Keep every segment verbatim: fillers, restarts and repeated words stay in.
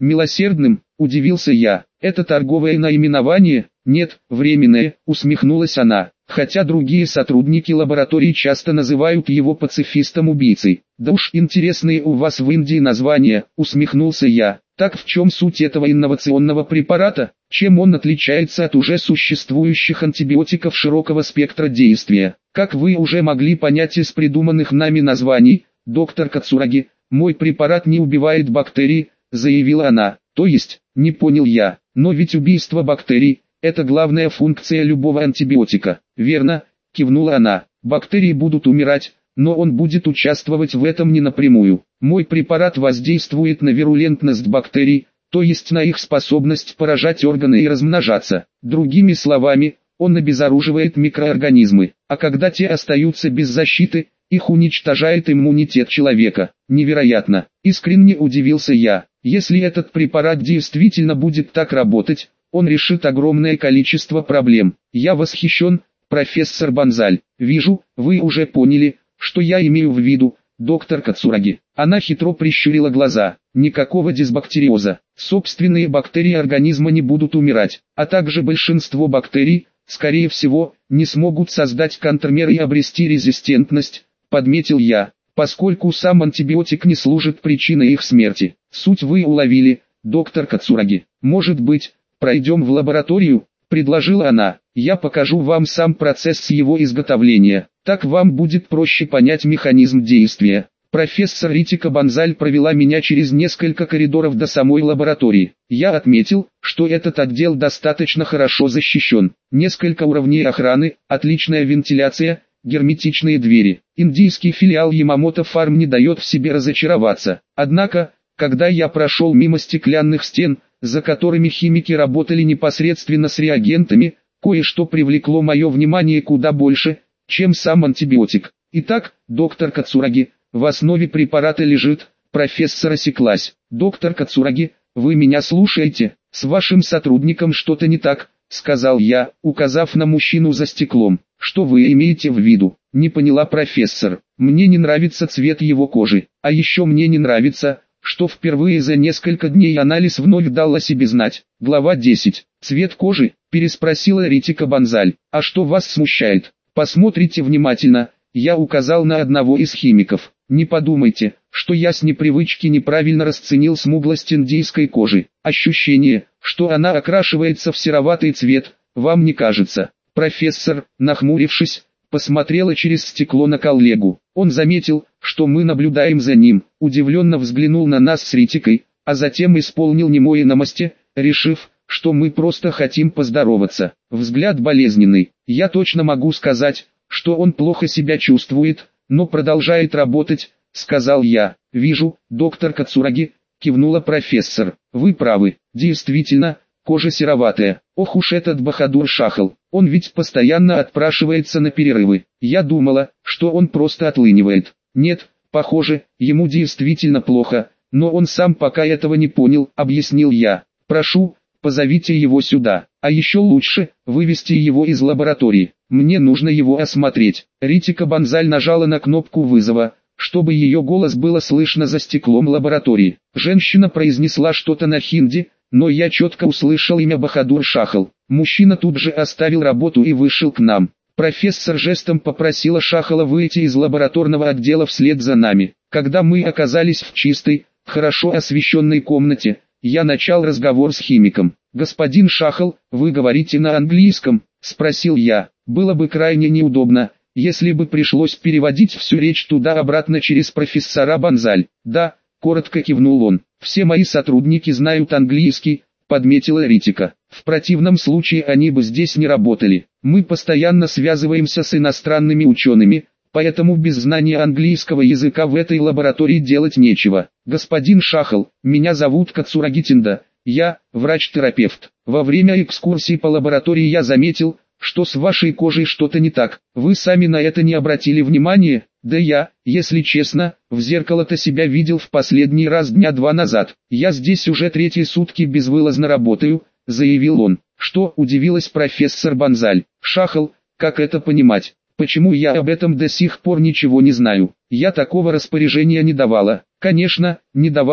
Милосердным, удивился я. Это торговое наименование? Нет, временное, усмехнулась она. Хотя другие сотрудники лаборатории часто называют его пацифистом-убийцей. Да уж интересные у вас в Индии названия, усмехнулся я. Так в чем суть этого инновационного препарата? Чем он отличается от уже существующих антибиотиков широкого спектра действия? Как вы уже могли понять из придуманных нами названий, доктор Кацураги, мой препарат не убивает бактерии, заявила она. То есть, не понял я, но ведь убийство бактерий – это главная функция любого антибиотика. Верно, кивнула она. Бактерии будут умирать, но он будет участвовать в этом не напрямую. Мой препарат воздействует на вирулентность бактерий, то есть на их способность поражать органы и размножаться. Другими словами, он обезоруживает микроорганизмы, а когда те остаются без защиты, их уничтожает иммунитет человека. Невероятно, искренне удивился я. Если этот препарат действительно будет так работать, он решит огромное количество проблем. Я восхищен, профессор Бонзаль. Вижу, вы уже поняли, что я имею в виду, доктор Кацураги. Она хитро прищурила глаза. Никакого дисбактериоза. Собственные бактерии организма не будут умирать, а также большинство бактерий, скорее всего, не смогут создать контрмер и обрести резистентность, подметил я, поскольку сам антибиотик не служит причиной их смерти. Суть вы уловили, доктор Кацураги. Может быть, пройдем в лабораторию, предложила она. Я покажу вам сам процесс его изготовления, так вам будет проще понять механизм действия. Профессор Ритика Бонзаль провела меня через несколько коридоров до самой лаборатории. Я отметил, что этот отдел достаточно хорошо защищен. Несколько уровней охраны, отличная вентиляция, герметичные двери. Индийский филиал Ямамото Фарм не дает в себе разочароваться. Однако, когда я прошел мимо стеклянных стен, за которыми химики работали непосредственно с реагентами, кое-что привлекло мое внимание куда больше, чем сам антибиотик. Итак, доктор Кацураги, в основе препарата лежит, профессор осеклась. Доктор Кацураги, вы меня слушаете? С вашим сотрудником что-то не так, сказал я, указав на мужчину за стеклом. Что вы имеете в виду? Не поняла профессор. Мне не нравится цвет его кожи, а еще мне не нравится, что впервые за несколько дней анализ вновь дал о себе знать. Глава десять. Цвет кожи, переспросила Ритика Бонзаль. А что вас смущает? Посмотрите внимательно, я указал на одного из химиков. Не подумайте, что я с непривычки неправильно расценил смуглость индийской кожи. Ощущение, что она окрашивается в сероватый цвет, вам не кажется? Профессор, нахмурившись, посмотрела через стекло на коллегу. Он заметил, что мы наблюдаем за ним, удивленно взглянул на нас с Ритикой, а затем исполнил немое намасте, решив, что мы просто хотим поздороваться. Взгляд болезненный. Я точно могу сказать, что он плохо себя чувствует, но продолжает работать, сказал я. Вижу, доктор Кацураги, кивнула профессор. Вы правы, действительно, кожа сероватая. Ох уж этот Бахадур Шахал, он ведь постоянно отпрашивается на перерывы. Я думала, что он просто отлынивает. Нет, похоже, ему действительно плохо, но он сам пока этого не понял, объяснил я. Прошу, позовите его сюда, а еще лучше, вывести его из лаборатории. Мне нужно его осмотреть. Ритика Бонзаль нажала на кнопку вызова, чтобы ее голос было слышно за стеклом лаборатории. Женщина произнесла что-то на хинди, но я четко услышал имя Бахадур Шахал. Мужчина тут же оставил работу и вышел к нам. Профессор жестом попросила Шахала выйти из лабораторного отдела вслед за нами. Когда мы оказались в чистой, хорошо освещенной комнате, я начал разговор с химиком. «Господин Шахал, вы говорите на английском?» – спросил я. Было бы крайне неудобно, если бы пришлось переводить всю речь туда-обратно через профессора Бонзаль. «Да», – коротко кивнул он. «Все мои сотрудники знают английский», – подметила Ритика. «В противном случае они бы здесь не работали. Мы постоянно связываемся с иностранными учеными, поэтому без знания английского языка в этой лаборатории делать нечего. Господин Шахал, меня зовут Кацураги Тинда, я врач-терапевт. Во время экскурсии по лаборатории я заметил, что с вашей кожей что-то не так. Вы сами на это не обратили внимания? Да я, если честно, в зеркало-то себя видел в последний раз дня два назад. Я здесь уже третьи сутки безвылазно работаю», — заявил он. «Что?» — удивилась профессор Бонзаль. «Шахал, как это понимать? Почему я об этом до сих пор ничего не знаю? Я такого распоряжения не давала». «Конечно, не давали»,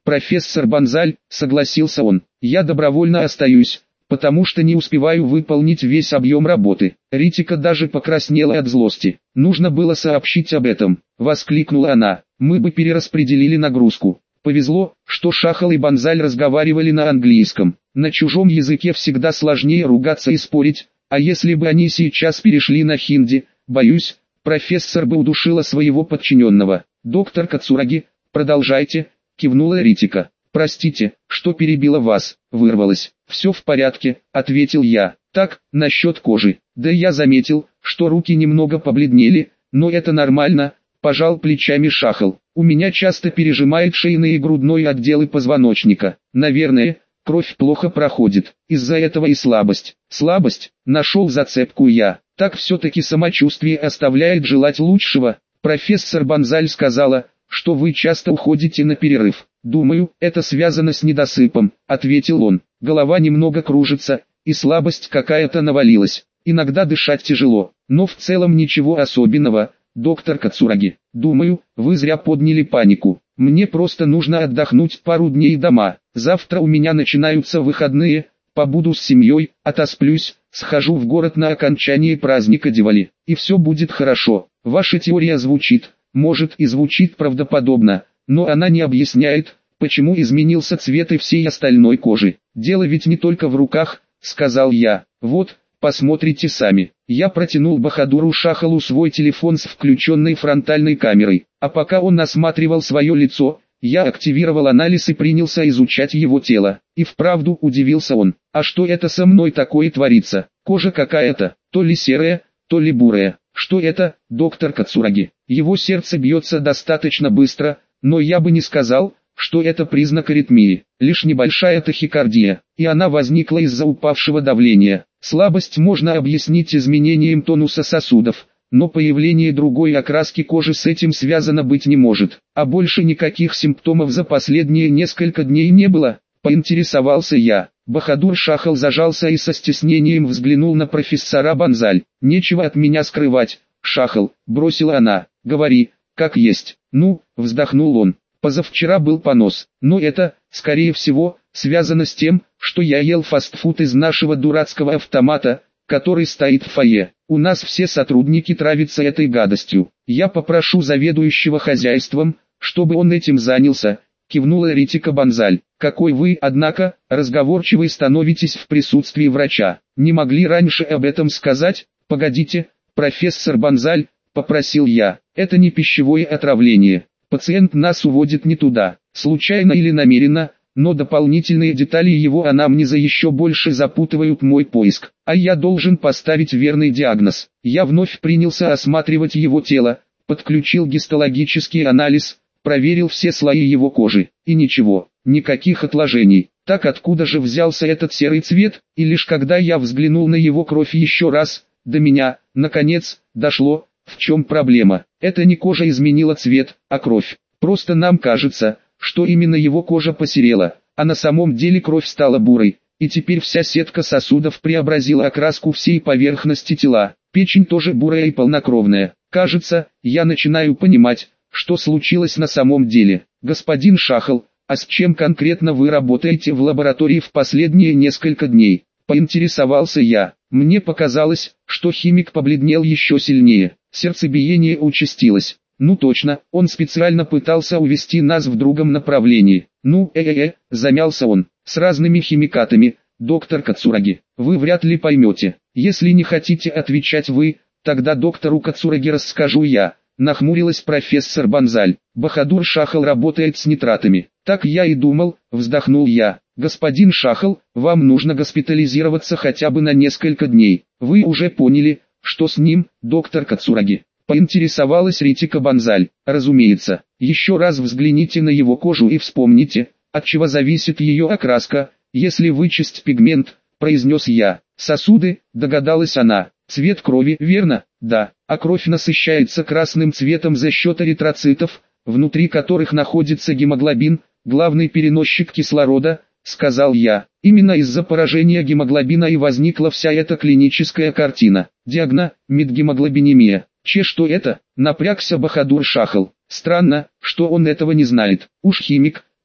профессор Бонзаль, согласился он. Я добровольно остаюсь, потому что не успеваю выполнить весь объем работы. Ритика даже покраснела от злости. Нужно было сообщить об этом, воскликнула она. Мы бы перераспределили нагрузку. Повезло, что Шахал и Бонзаль разговаривали на английском. На чужом языке всегда сложнее ругаться и спорить, а если бы они сейчас перешли на хинди, боюсь, профессор бы удушила своего подчиненного. Доктор Кацураги, продолжайте, кивнула Ритика. Простите, что перебила вас, вырвалась. Все в порядке, ответил я. Так, насчет кожи. Да я заметил, что руки немного побледнели, но это нормально, пожал плечами Шахал. У меня часто пережимает шейный и грудной отделы позвоночника. Наверное, кровь плохо проходит, из-за этого и слабость. Слабость, нашел зацепку я. Так все-таки самочувствие оставляет желать лучшего. Профессор Бонзаль сказала, что вы часто уходите на перерыв. Думаю, это связано с недосыпом, ответил он. Голова немного кружится, и слабость какая-то навалилась. Иногда дышать тяжело, но в целом ничего особенного. Доктор Кацураги, думаю, вы зря подняли панику. Мне просто нужно отдохнуть пару дней дома. Завтра у меня начинаются выходные, побуду с семьей, отосплюсь, схожу в город на окончание праздника Дивали, и все будет хорошо. Ваша теория звучит, может и звучит правдоподобно, но она не объясняет, почему изменился цвет и всей остальной кожи. Дело ведь не только в руках, сказал я. Вот, посмотрите сами. Я протянул Бахадуру Шахалу свой телефон с включенной фронтальной камерой, а пока он осматривал свое лицо, я активировал анализ и принялся изучать его тело. И вправду удивился он. А что это со мной такое творится? Кожа какая-то, то ли серая, то ли бурая. Что это, доктор Кацураги? Его сердце бьется достаточно быстро, но я бы не сказал, что это признак аритмии. Лишь небольшая тахикардия, и она возникла из-за упавшего давления. Слабость можно объяснить изменением тонуса сосудов, но появление другой окраски кожи с этим связано быть не может. А больше никаких симптомов за последние несколько дней не было, поинтересовался я. Бахадур Шахал зажался и со стеснением взглянул на профессора Бонзаль. «Нечего от меня скрывать, Шахал», бросила она. «Говори, как есть». «Ну», вздохнул он. «Позавчера был понос, но это, скорее всего, связано с тем, что я ел фастфуд из нашего дурацкого автомата, который стоит в фойе. У нас все сотрудники травятся этой гадостью. Я попрошу заведующего хозяйством, чтобы он этим занялся», кивнула Ритика Бонзаль. «Какой вы, однако, разговорчивый становитесь в присутствии врача. Не могли раньше об этом сказать?» «Погодите, профессор Бонзаль», попросил я. «Это не пищевое отравление. Пациент нас уводит не туда, случайно или намеренно, но дополнительные детали его анамнеза еще больше запутывают мой поиск, а я должен поставить верный диагноз». Я вновь принялся осматривать его тело, подключил гистологический анализ, проверил все слои его кожи, и ничего, никаких отложений. Так откуда же взялся этот серый цвет? И лишь когда я взглянул на его кровь еще раз, до меня, наконец, дошло, в чем проблема. Это не кожа изменила цвет, а кровь. Просто нам кажется, что именно его кожа посерела, а на самом деле кровь стала бурой, и теперь вся сетка сосудов преобразила окраску всей поверхности тела. Печень тоже бурая и полнокровная. Кажется, я начинаю понимать, что случилось на самом деле. Господин Шахал, а с чем конкретно вы работаете в лаборатории в последние несколько дней? Поинтересовался я. Мне показалось, что химик побледнел еще сильнее. Сердцебиение участилось. Ну точно, он специально пытался увести нас в другом направлении. Ну, э-э-э, замялся он. С разными химикатами, доктор Кацураги. Вы вряд ли поймете. Если не хотите отвечать вы, тогда доктору Кацураги расскажу я. Нахмурилась профессор Бонзаль. Бахадур Шахал работает с нитратами. Так я и думал, вздохнул я. Господин Шахал, вам нужно госпитализироваться хотя бы на несколько дней. Вы уже поняли, что с ним, доктор Кацураги? Поинтересовалась Ритика Бонзаль. Разумеется. Еще раз взгляните на его кожу и вспомните, от чего зависит ее окраска. Если вычесть пигмент, произнес я. Сосуды, догадалась она. Цвет крови, верно? Да. А кровь насыщается красным цветом за счет эритроцитов, внутри которых находится гемоглобин, главный переносчик кислорода, сказал я. Именно из-за поражения гемоглобина и возникла вся эта клиническая картина. Диагноз – медгемоглобинемия. Че, что это? Напрягся Бахадур Шахал. Странно, что он этого не знает. Уж химик,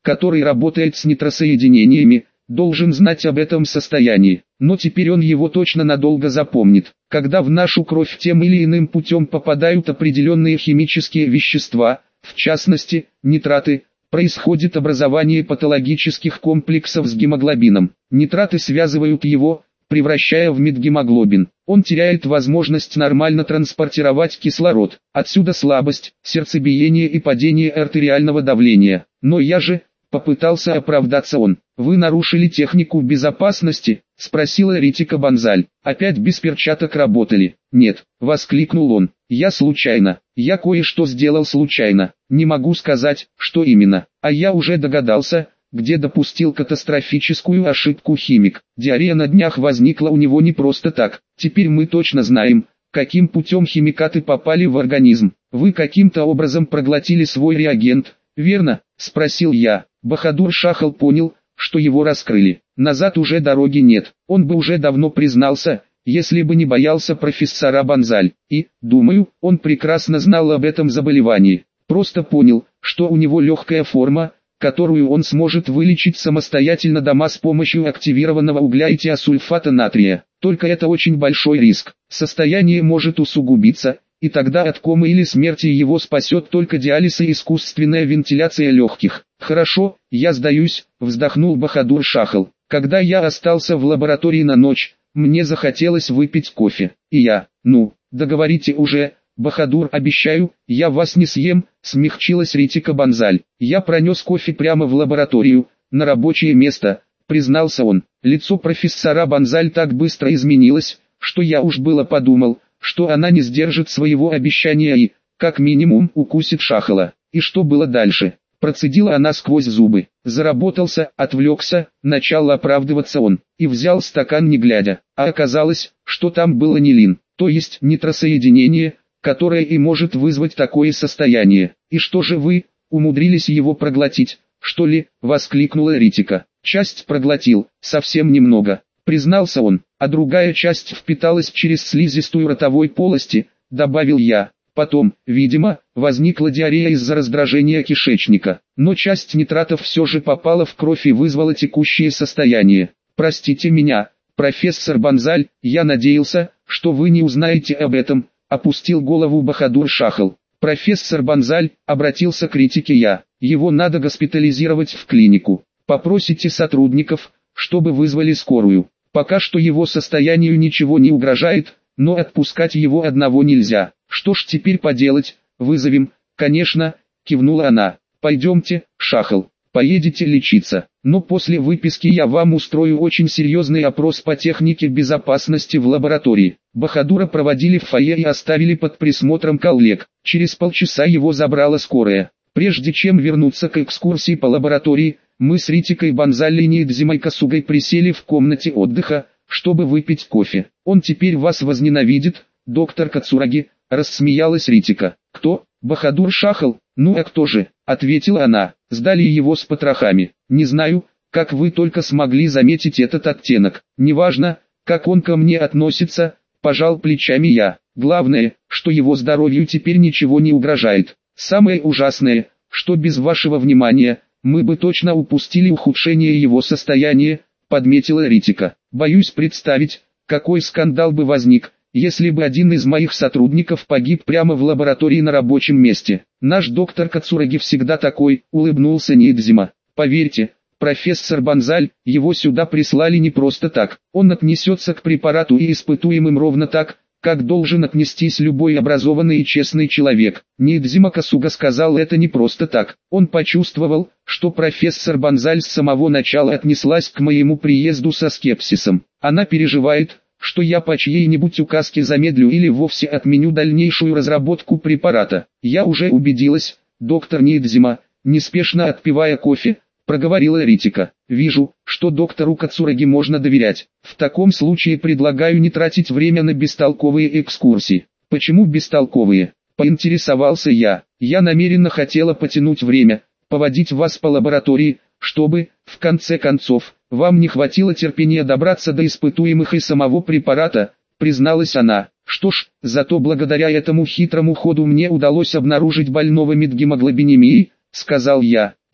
который работает с нитросоединениями, должен знать об этом состоянии, но теперь он его точно надолго запомнит. Когда в нашу кровь тем или иным путем попадают определенные химические вещества, в частности, нитраты, происходит образование патологических комплексов с гемоглобином. Нитраты связывают его, превращая в метгемоглобин. Он теряет возможность нормально транспортировать кислород. Отсюда слабость, сердцебиение и падение артериального давления. Но я же, попытался оправдаться он. Вы нарушили технику безопасности? Спросила Ритика Бонзаль. Опять без перчаток работали? Нет, воскликнул он. Я случайно. Я кое-что сделал случайно. Не могу сказать, что именно. А я уже догадался, где допустил катастрофическую ошибку химик. Диарея на днях возникла у него не просто так. Теперь мы точно знаем, каким путем химикаты попали в организм. Вы каким-то образом проглотили свой реагент, верно? Спросил я. Бахадур Шахал понял, что его раскрыли. Назад уже дороги нет. Он бы уже давно признался, если бы не боялся профессора Бонзаль. И, думаю, он прекрасно знал об этом заболевании. Просто понял, что у него легкая форма, которую он сможет вылечить самостоятельно дома с помощью активированного угля и тиосульфата натрия. Только это очень большой риск. Состояние может усугубиться, и тогда от комы или смерти его спасет только диализ и искусственная вентиляция легких. Хорошо, я сдаюсь, вздохнул Бахадур Шахал. Когда я остался в лаборатории на ночь, мне захотелось выпить кофе. И я, ну, договорите уже, Бахадур, обещаю, я вас не съем, смягчилась Ритика Бонзаль. Я пронес кофе прямо в лабораторию, на рабочее место, признался он. Лицо профессора Бонзаль так быстро изменилось, что я уж было подумал, что она не сдержит своего обещания и, как минимум, укусит Шахала. И что было дальше? Процедила она сквозь зубы. Заработался, отвлекся, начал оправдываться он, и взял стакан не глядя. А оказалось, что там было нилин, то есть нитросоединение, которое и может вызвать такое состояние. И что же вы, умудрились его проглотить, что ли? Воскликнула Ритика. Часть проглотил, совсем немного, признался он, а другая часть впиталась через слизистую ротовой полости, добавил я. Потом, видимо, возникла диарея из-за раздражения кишечника, но часть нитратов все же попала в кровь и вызвала текущее состояние. Простите меня, профессор Бонзаль, я надеялся, что вы не узнаете об этом, опустил голову Бахадур Шахал. Профессор Бонзаль, обратился к Ритике я, его надо госпитализировать в клинику. Попросите сотрудников, чтобы вызвали скорую. Пока что его состоянию ничего не угрожает, но отпускать его одного нельзя. Что ж теперь поделать, вызовем, конечно, кивнула она. Пойдемте, Шахал, поедете лечиться. Но после выписки я вам устрою очень серьезный опрос по технике безопасности в лаборатории. Бахадура проводили в фойе и оставили под присмотром коллег. Через полчаса его забрала скорая. Прежде чем вернуться к экскурсии по лаборатории, мы с Ритикой Бонзаль и Ниидзимой Касугой присели в комнате отдыха, чтобы выпить кофе. Он теперь вас возненавидит, доктор Кацураги, рассмеялась Ритика. Кто? Бахадур Шахал? Ну а кто же? Ответила она. Сдали его с потрохами. Не знаю, как вы только смогли заметить этот оттенок. Неважно, как он ко мне относится, пожал плечами я. Главное, что его здоровью теперь ничего не угрожает. Самое ужасное, что без вашего внимания, мы бы точно упустили ухудшение его состояния, подметила Ритика. Боюсь представить, какой скандал бы возник, если бы один из моих сотрудников погиб прямо в лаборатории на рабочем месте. Наш доктор Кацураги всегда такой, улыбнулся Ниидзима. Поверьте, профессор Бонзаль, его сюда прислали не просто так. Он отнесется к препарату и испытуемым ровно так, как должен отнестись любой образованный и честный человек. Ниидзима Касуга сказал это не просто так. Он почувствовал, что профессор Бонзаль с самого начала отнеслась к моему приезду со скепсисом. Она переживает, что я по чьей-нибудь указке замедлю или вовсе отменю дальнейшую разработку препарата. Я уже убедилась, доктор Ниидзима, неспешно отпивая кофе, проговорила Ритика. Вижу, что доктору Кацураги можно доверять. В таком случае предлагаю не тратить время на бестолковые экскурсии. Почему бестолковые? Поинтересовался я. Я намеренно хотела потянуть время, поводить вас по лаборатории, чтобы, в конце концов, вам не хватило терпения добраться до испытуемых и самого препарата, призналась она. Что ж, зато благодаря этому хитрому ходу мне удалось обнаружить больного метгемоглобинемией, сказал я.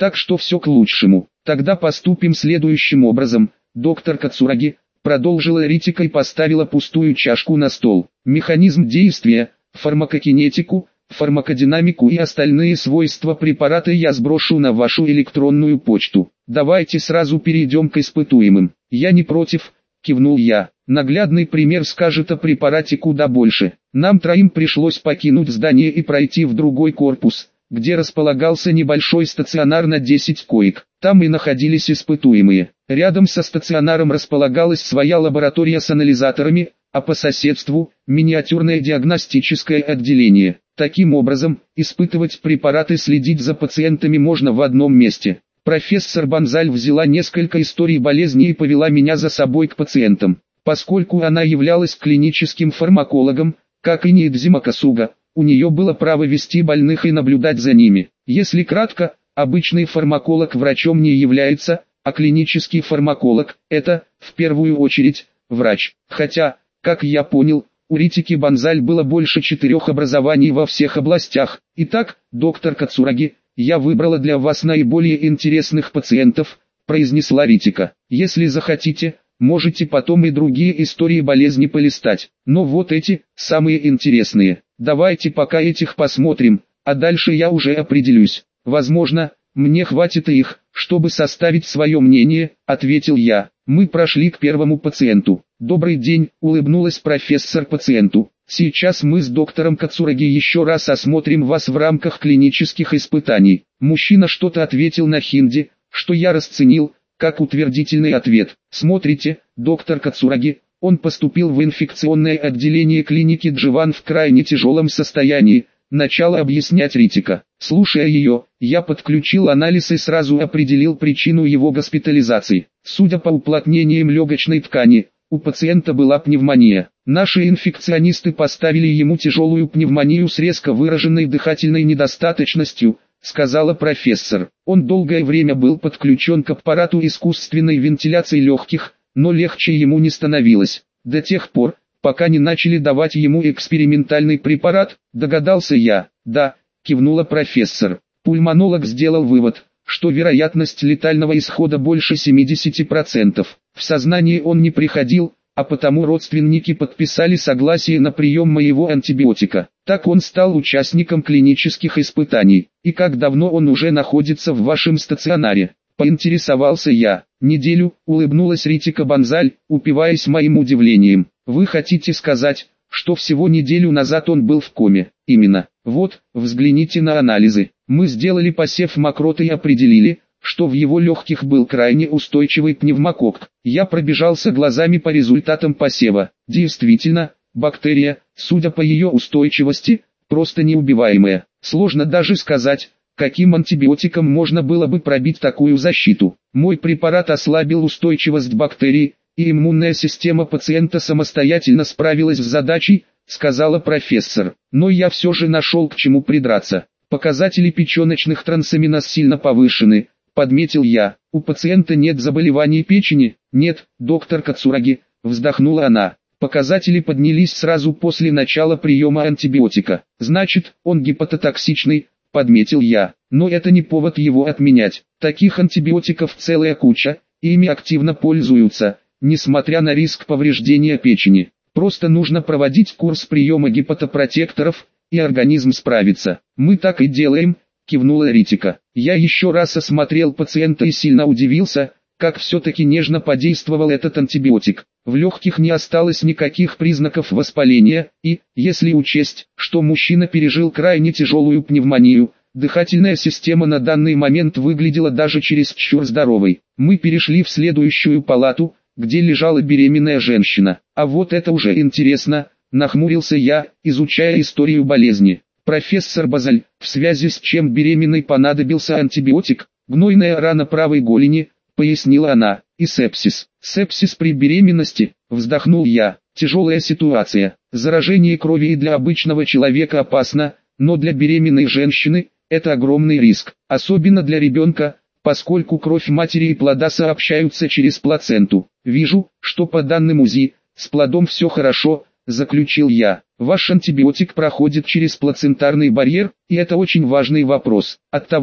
Так что все к лучшему. Тогда поступим следующим образом, доктор Кацураги, продолжила Ритика и поставила пустую чашку на стол. Механизм действия, фармакокинетику, фармакодинамику и остальные свойства препарата я сброшу на вашу электронную почту. Давайте сразу перейдем к испытуемым. Я не против, кивнул я. Наглядный пример скажет о препарате куда больше. Нам троим пришлось покинуть здание и пройти в другой корпус, где располагался небольшой стационар на десять коек. Там и находились испытуемые. Рядом со стационаром располагалась своя лаборатория с анализаторами, а по соседству – миниатюрное диагностическое отделение. Таким образом, испытывать препараты и следить за пациентами можно в одном месте. Профессор Бонзаль взяла несколько историй болезни и повела меня за собой к пациентам. Поскольку она являлась клиническим фармакологом, как и Ниидзима Касуга, у нее было право вести больных и наблюдать за ними. Если кратко, обычный фармаколог врачом не является, а клинический фармаколог – это, в первую очередь, врач. Хотя, как я понял, у Ритики Бонзаль было больше четырех образований во всех областях. Итак, доктор Кацураги, я выбрала для вас наиболее интересных пациентов, произнесла Ритика. Если захотите, можете потом и другие истории болезни полистать. Но вот эти, самые интересные. Давайте пока этих посмотрим, а дальше я уже определюсь. Возможно, мне хватит и их, чтобы составить свое мнение, ответил я. Мы прошли к первому пациенту. Добрый день, улыбнулась профессор пациенту. Сейчас мы с доктором Кацураги еще раз осмотрим вас в рамках клинических испытаний. Мужчина что-то ответил на хинди, что я расценил как утвердительный ответ. Смотрите, доктор Кацураги, он поступил в инфекционное отделение клиники Дживан в крайне тяжелом состоянии. Начала объяснять Ритика. Слушая ее, я подключил анализ и сразу определил причину его госпитализации. Судя по уплотнениям легочной ткани, у пациента была пневмония. Наши инфекционисты поставили ему тяжелую пневмонию с резко выраженной дыхательной недостаточностью, сказала профессор. Он долгое время был подключен к аппарату искусственной вентиляции легких, но легче ему не становилось. До тех пор, пока не начали давать ему экспериментальный препарат, догадался я. Да, кивнула профессор. Пульмонолог сделал вывод, что вероятность летального исхода больше семидесяти процентов. В сознание он не приходил, а потому родственники подписали согласие на прием моего антибиотика. Так он стал участником клинических испытаний. И как давно он уже находится в вашем стационаре? Поинтересовался я. Неделю, улыбнулась Ритика Бонзаль, упиваясь моим удивлением. Вы хотите сказать, что всего неделю назад он был в коме? Именно. Вот, взгляните на анализы. Мы сделали посев мокроты и определили, что в его легких был крайне устойчивый пневмококк. Я пробежался глазами по результатам посева. Действительно, бактерия, судя по ее устойчивости, просто неубиваемая. Сложно даже сказать, каким антибиотиком можно было бы пробить такую защиту. Мой препарат ослабил устойчивость бактерий, и иммунная система пациента самостоятельно справилась с задачей, сказала профессор. Но я все же нашел к чему придраться. Показатели печеночных трансаминаз сильно повышены, подметил я. У пациента нет заболеваний печени? Нет, доктор Кацураги, вздохнула она. Показатели поднялись сразу после начала приема антибиотика. Значит, он гепатотоксичный, подметил я. Но это не повод его отменять. Таких антибиотиков целая куча, и ими активно пользуются, несмотря на риск повреждения печени. Просто нужно проводить курс приема гепатопротекторов, и организм справится. Мы так и делаем, кивнула Ритика. Я еще раз осмотрел пациента и сильно удивился, как все-таки нежно подействовал этот антибиотик. В легких не осталось никаких признаков воспаления, и, если учесть, что мужчина пережил крайне тяжелую пневмонию, дыхательная система на данный момент выглядела даже чересчур здоровой. Мы перешли в следующую палату, где лежала беременная женщина. А вот это уже интересно, нахмурился я, изучая историю болезни. Профессор Бонзаль, в связи с чем беременной понадобился антибиотик? Гнойная рана правой голени, пояснила она, и сепсис. Сепсис при беременности, вздохнул я. Тяжелая ситуация. Заражение крови и для обычного человека опасно, но для беременной женщины это огромный риск, особенно для ребенка, поскольку кровь матери и плода сообщаются через плаценту. Вижу, что по данным УЗИ, с плодом все хорошо, заключил я. Ваш антибиотик проходит через плацентарный барьер, и это очень важный вопрос. Оттого,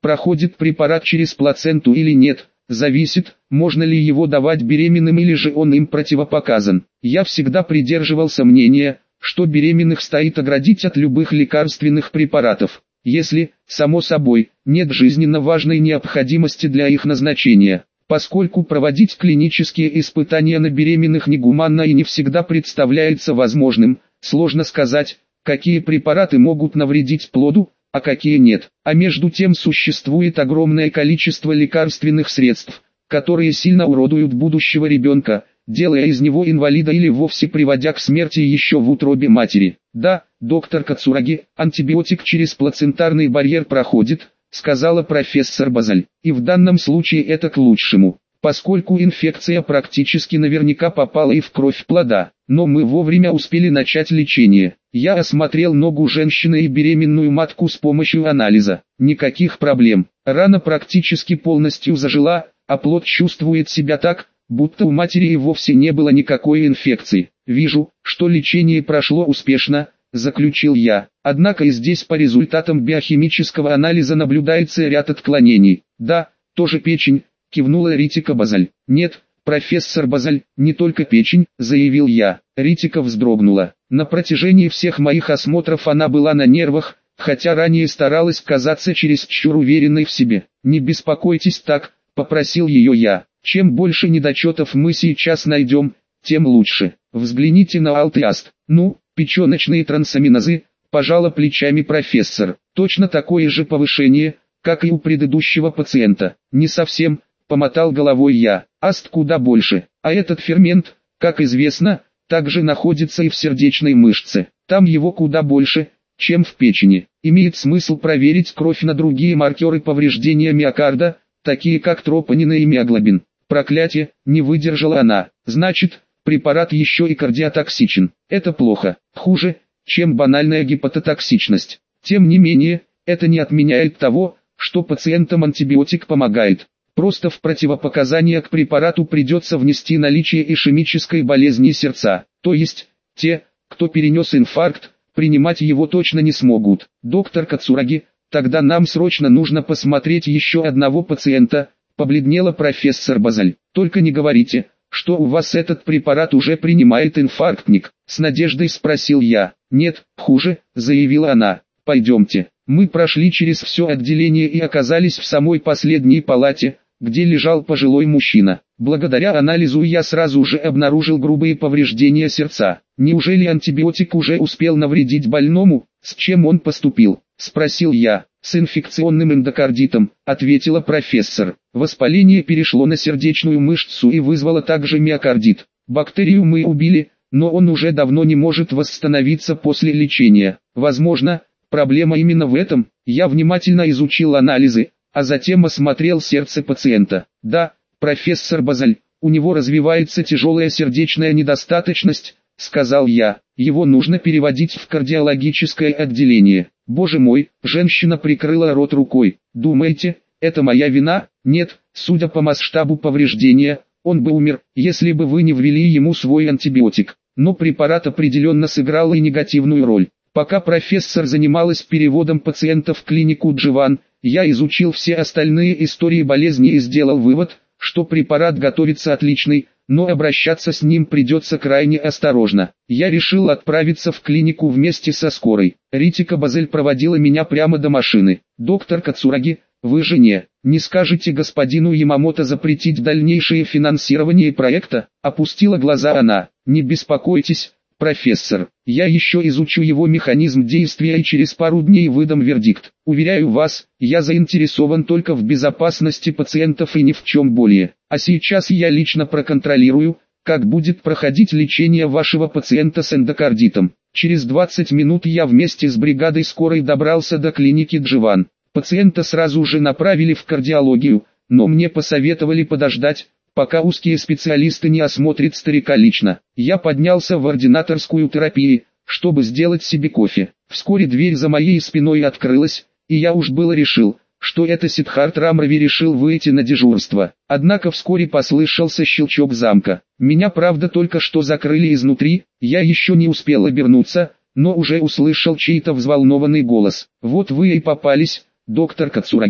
Проходит препарат через плаценту или нет, зависит, можно ли его давать беременным или же он им противопоказан. Я всегда придерживался мнения, что беременных стоит оградить от любых лекарственных препаратов, если, само собой, нет жизненно важной необходимости для их назначения. Поскольку проводить клинические испытания на беременных негуманно и не всегда представляется возможным, сложно сказать, какие препараты могут навредить плоду, а какие нет. А между тем существует огромное количество лекарственных средств, которые сильно уродуют будущего ребенка, делая из него инвалида или вовсе приводя к смерти еще в утробе матери. Да, доктор Кацураги, антибиотик через плацентарный барьер проходит, сказала профессор Базаль, и в данном случае это к лучшему, поскольку инфекция практически наверняка попала и в кровь плода, но мы вовремя успели начать лечение. Я осмотрел ногу женщины и беременную матку с помощью анализа. Никаких проблем. Рана практически полностью зажила, а плод чувствует себя так, будто у матери и вовсе не было никакой инфекции. Вижу, что лечение прошло успешно, заключил я. Однако и здесь по результатам биохимического анализа наблюдается ряд отклонений. Да, тоже печень, кивнула Ритика Базаль. Нет, профессор Базаль, не только печень, заявил я. Ритика вздрогнула. На протяжении всех моих осмотров она была на нервах, хотя ранее старалась казаться чересчур уверенной в себе. Не беспокойтесь так, попросил ее я. Чем больше недочетов мы сейчас найдем, тем лучше. Взгляните на алтеаст. Ну, печеночные трансаминазы, пожала плечами профессор. Точно такое же повышение, как и у предыдущего пациента. Не совсем, помотал головой я. Аст куда больше. А этот фермент, как известно, также находится и в сердечной мышце. Там его куда больше, чем в печени. Имеет смысл проверить кровь на другие маркеры повреждения миокарда, такие как тропонин и миоглобин. Проклятие, не выдержала она. Значит, препарат еще и кардиотоксичен. Это плохо. Хуже, чем банальная гепатотоксичность. Тем не менее, это не отменяет того, что пациентам антибиотик помогает. Просто в противопоказание к препарату придется внести наличие ишемической болезни сердца. То есть, те, кто перенес инфаркт, принимать его точно не смогут. Доктор Кацураги, тогда нам срочно нужно посмотреть еще одного пациента, побледнела профессор Базаль. Только не говорите, что у вас этот препарат уже принимает инфарктник, с надеждой спросил я. Нет, хуже, заявила она. Пойдемте. Мы прошли через все отделение и оказались в самой последней палате, где лежал пожилой мужчина. Благодаря анализу я сразу же обнаружил грубые повреждения сердца. Неужели антибиотик уже успел навредить больному? С чем он поступил? Спросил я. С инфекционным эндокардитом, ответила профессор. Воспаление перешло на сердечную мышцу и вызвало также миокардит. Бактерию мы убили, но он уже давно не может восстановиться после лечения. Возможно, проблема именно в этом. Я внимательно изучил анализы, а затем осмотрел сердце пациента. Да, профессор Базаль, у него развивается тяжелая сердечная недостаточность, сказал я. Его нужно переводить в кардиологическое отделение. Боже мой, женщина прикрыла рот рукой. Думаете, это моя вина? Нет, судя по масштабу повреждения, он бы умер, если бы вы не ввели ему свой антибиотик. Но препарат определенно сыграл и негативную роль. Пока профессор занималась переводом пациента в клинику Дживан, я изучил все остальные истории болезни и сделал вывод, что препарат готовится отличный, но обращаться с ним придется крайне осторожно. Я решил отправиться в клинику вместе со скорой. Ритика Базель проводила меня прямо до машины. Доктор Кацураги, вы же не, не скажете господину Ямамото запретить дальнейшее финансирование проекта? Опустила глаза она. Не беспокойтесь, профессор, я еще изучу его механизм действия и через пару дней выдам вердикт. Уверяю вас, я заинтересован только в безопасности пациентов и ни в чем более. А сейчас я лично проконтролирую, как будет проходить лечение вашего пациента с эндокардитом. Через двадцать минут я вместе с бригадой скорой добрался до клиники Дживан. Пациента сразу же направили в кардиологию, но мне посоветовали подождать, пока узкие специалисты не осмотрят старика лично. Я поднялся в ординаторскую терапию, чтобы сделать себе кофе. Вскоре дверь за моей спиной открылась, и я уж было решил, что это Сиддхарт Рамрави решил выйти на дежурство. Однако вскоре послышался щелчок замка. Меня правда только что закрыли изнутри, я еще не успел обернуться, но уже услышал чей-то взволнованный голос. Вот вы и попались, доктор Кацураги.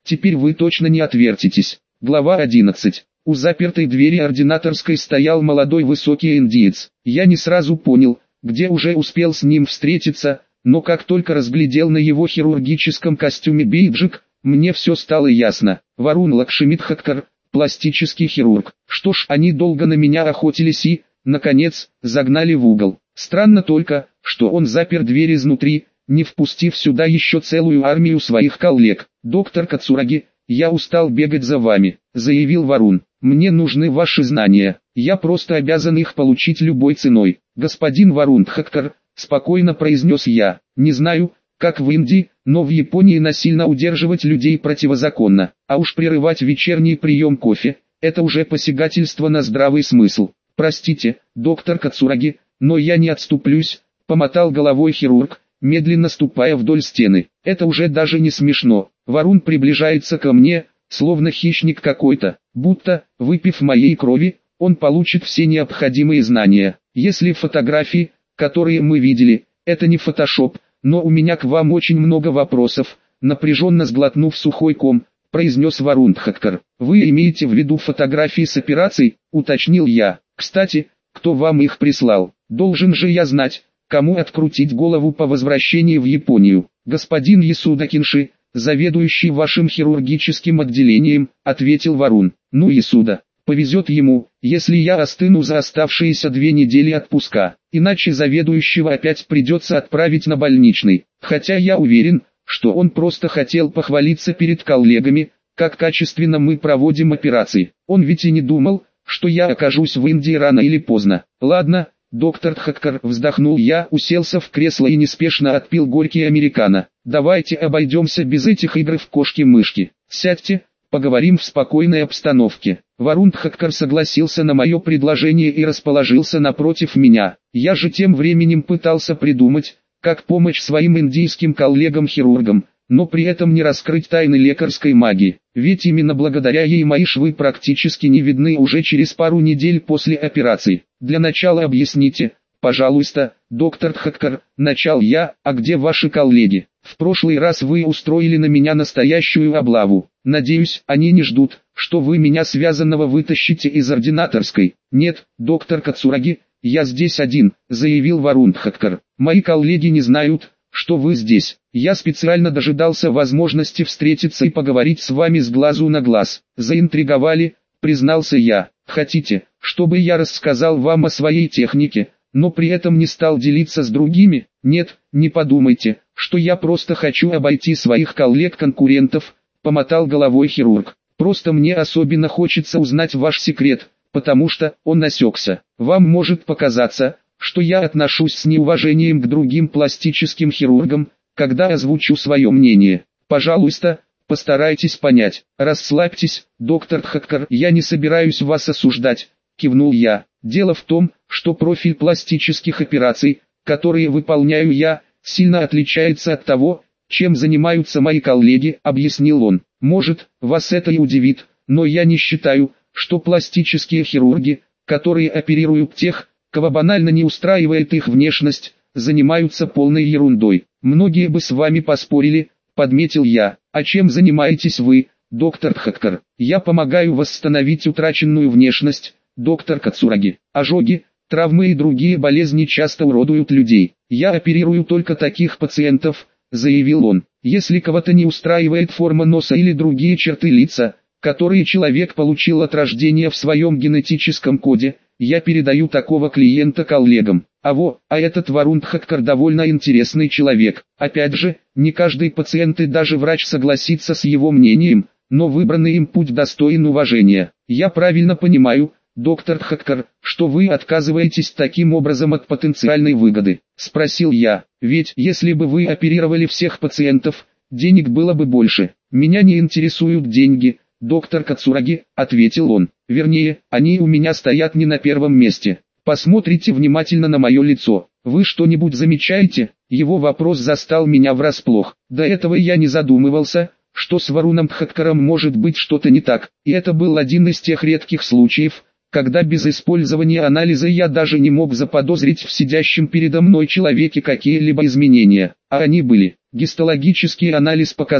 теперь вы точно не отвертитесь. Глава одиннадцать. У запертой двери ординаторской стоял молодой высокий индиец. Я не сразу понял, где уже успел с ним встретиться, но как только разглядел на его хирургическом костюме бейджик, мне все стало ясно. Варун Лакшмидхаккар, пластический хирург. Что ж, они долго на меня охотились и, наконец, загнали в угол. Странно только, что он запер дверь изнутри, не впустив сюда еще целую армию своих коллег. «Доктор Кацураги, я устал бегать за вами», — заявил Варун. «Мне нужны ваши знания, я просто обязан их получить любой ценой». «Господин Варун Тхаккар», — спокойно произнес я, — «не знаю, как в Индии, но в Японии насильно удерживать людей противозаконно, а уж прерывать вечерний прием кофе — это уже посягательство на здравый смысл. Простите, доктор Кацураги, но я не отступлюсь», — помотал головой хирург, медленно ступая вдоль стены. «Это уже даже не смешно. Варун приближается ко мне, словно хищник какой-то, будто, выпив моей крови, он получит все необходимые знания. Если фотографии, которые мы видели, это не фотошоп, но у меня к вам очень много вопросов», напряженно сглотнув сухой ком, произнес Варун Тхаккар. «Вы имеете в виду фотографии с операций?» — уточнил я. «Кстати, кто вам их прислал? Должен же я знать, кому открутить голову по возвращении в Японию». «Господин Ясуда Кинши, заведующий вашим хирургическим отделением», — ответил Варун. «Ну Ясуда, повезет ему, если я остыну за оставшиеся две недели отпуска, иначе заведующего опять придется отправить на больничный, хотя я уверен, что он просто хотел похвалиться перед коллегами, как качественно мы проводим операции. Он ведь и не думал, что я окажусь в Индии рано или поздно. Ладно, доктор Тхаккар, вздохнул я, уселся в кресло и неспешно отпил горький американо. Давайте обойдемся без этих игр в кошки-мышки. Сядьте, поговорим в спокойной обстановке. Варун Тхаккар согласился на мое предложение и расположился напротив меня. Я же тем временем пытался придумать, как помочь своим индийским коллегам-хирургам, но при этом не раскрыть тайны лекарской магии, ведь именно благодаря ей мои швы практически не видны уже через пару недель после операции. Для начала объясните, пожалуйста, доктор Тхаккар, начал я, а где ваши коллеги? В прошлый раз вы устроили на меня настоящую облаву. Надеюсь, они не ждут, что вы меня связанного вытащите из ординаторской. Нет, доктор Кацураги, я здесь один, заявил Варун Тхаккар. Мои коллеги не знают, что вы здесь. Я специально дожидался возможности встретиться и поговорить с вами с глазу на глаз. Заинтриговали, признался я. Хотите, чтобы я рассказал вам о своей технике, но при этом не стал делиться с другими? Нет, не подумайте, что я просто хочу обойти своих коллег-конкурентов, помотал головой хирург. Просто мне особенно хочется узнать ваш секрет, потому что, он осекся. Вам может показаться, что я отношусь с неуважением к другим пластическим хирургам, когда озвучу свое мнение. Пожалуйста, постарайтесь понять. Расслабьтесь, доктор Тхаккар, я не собираюсь вас осуждать, кивнул я. Дело в том, что профиль пластических операций, которые выполняю я, сильно отличается от того, чем занимаются мои коллеги, объяснил он. Может, вас это и удивит, но я не считаю, что пластические хирурги, которые оперируют тех, кого банально не устраивает их внешность, занимаются полной ерундой. Многие бы с вами поспорили, подметил я. А чем занимаетесь вы, доктор Тхаккар? Я помогаю восстановить утраченную внешность, доктор Кацураги. Ожоги, травмы и другие болезни часто уродуют людей. Я оперирую только таких пациентов, заявил он. Если кого-то не устраивает форма носа или другие черты лица, которые человек получил от рождения в своем генетическом коде, я передаю такого клиента коллегам. А во, а этот Варун Тхаккар довольно интересный человек. Опять же, не каждый пациент и даже врач согласится с его мнением, но выбранный им путь достоин уважения. Я правильно понимаю, доктор Тхаккар, что вы отказываетесь таким образом от потенциальной выгоды? Спросил я. Ведь если бы вы оперировали всех пациентов, денег было бы больше. Меня не интересуют деньги, доктор Кацураги, ответил он. Вернее, они у меня стоят не на первом месте. Посмотрите внимательно на мое лицо. Вы что-нибудь замечаете? Его вопрос застал меня врасплох. До этого я не задумывался, что с Варуном Тхаккаром может быть что-то не так. И это был один из тех редких случаев, когда без использования анализа я даже не мог заподозрить в сидящем передо мной человеке какие-либо изменения. А они были. Гистологический анализ показал,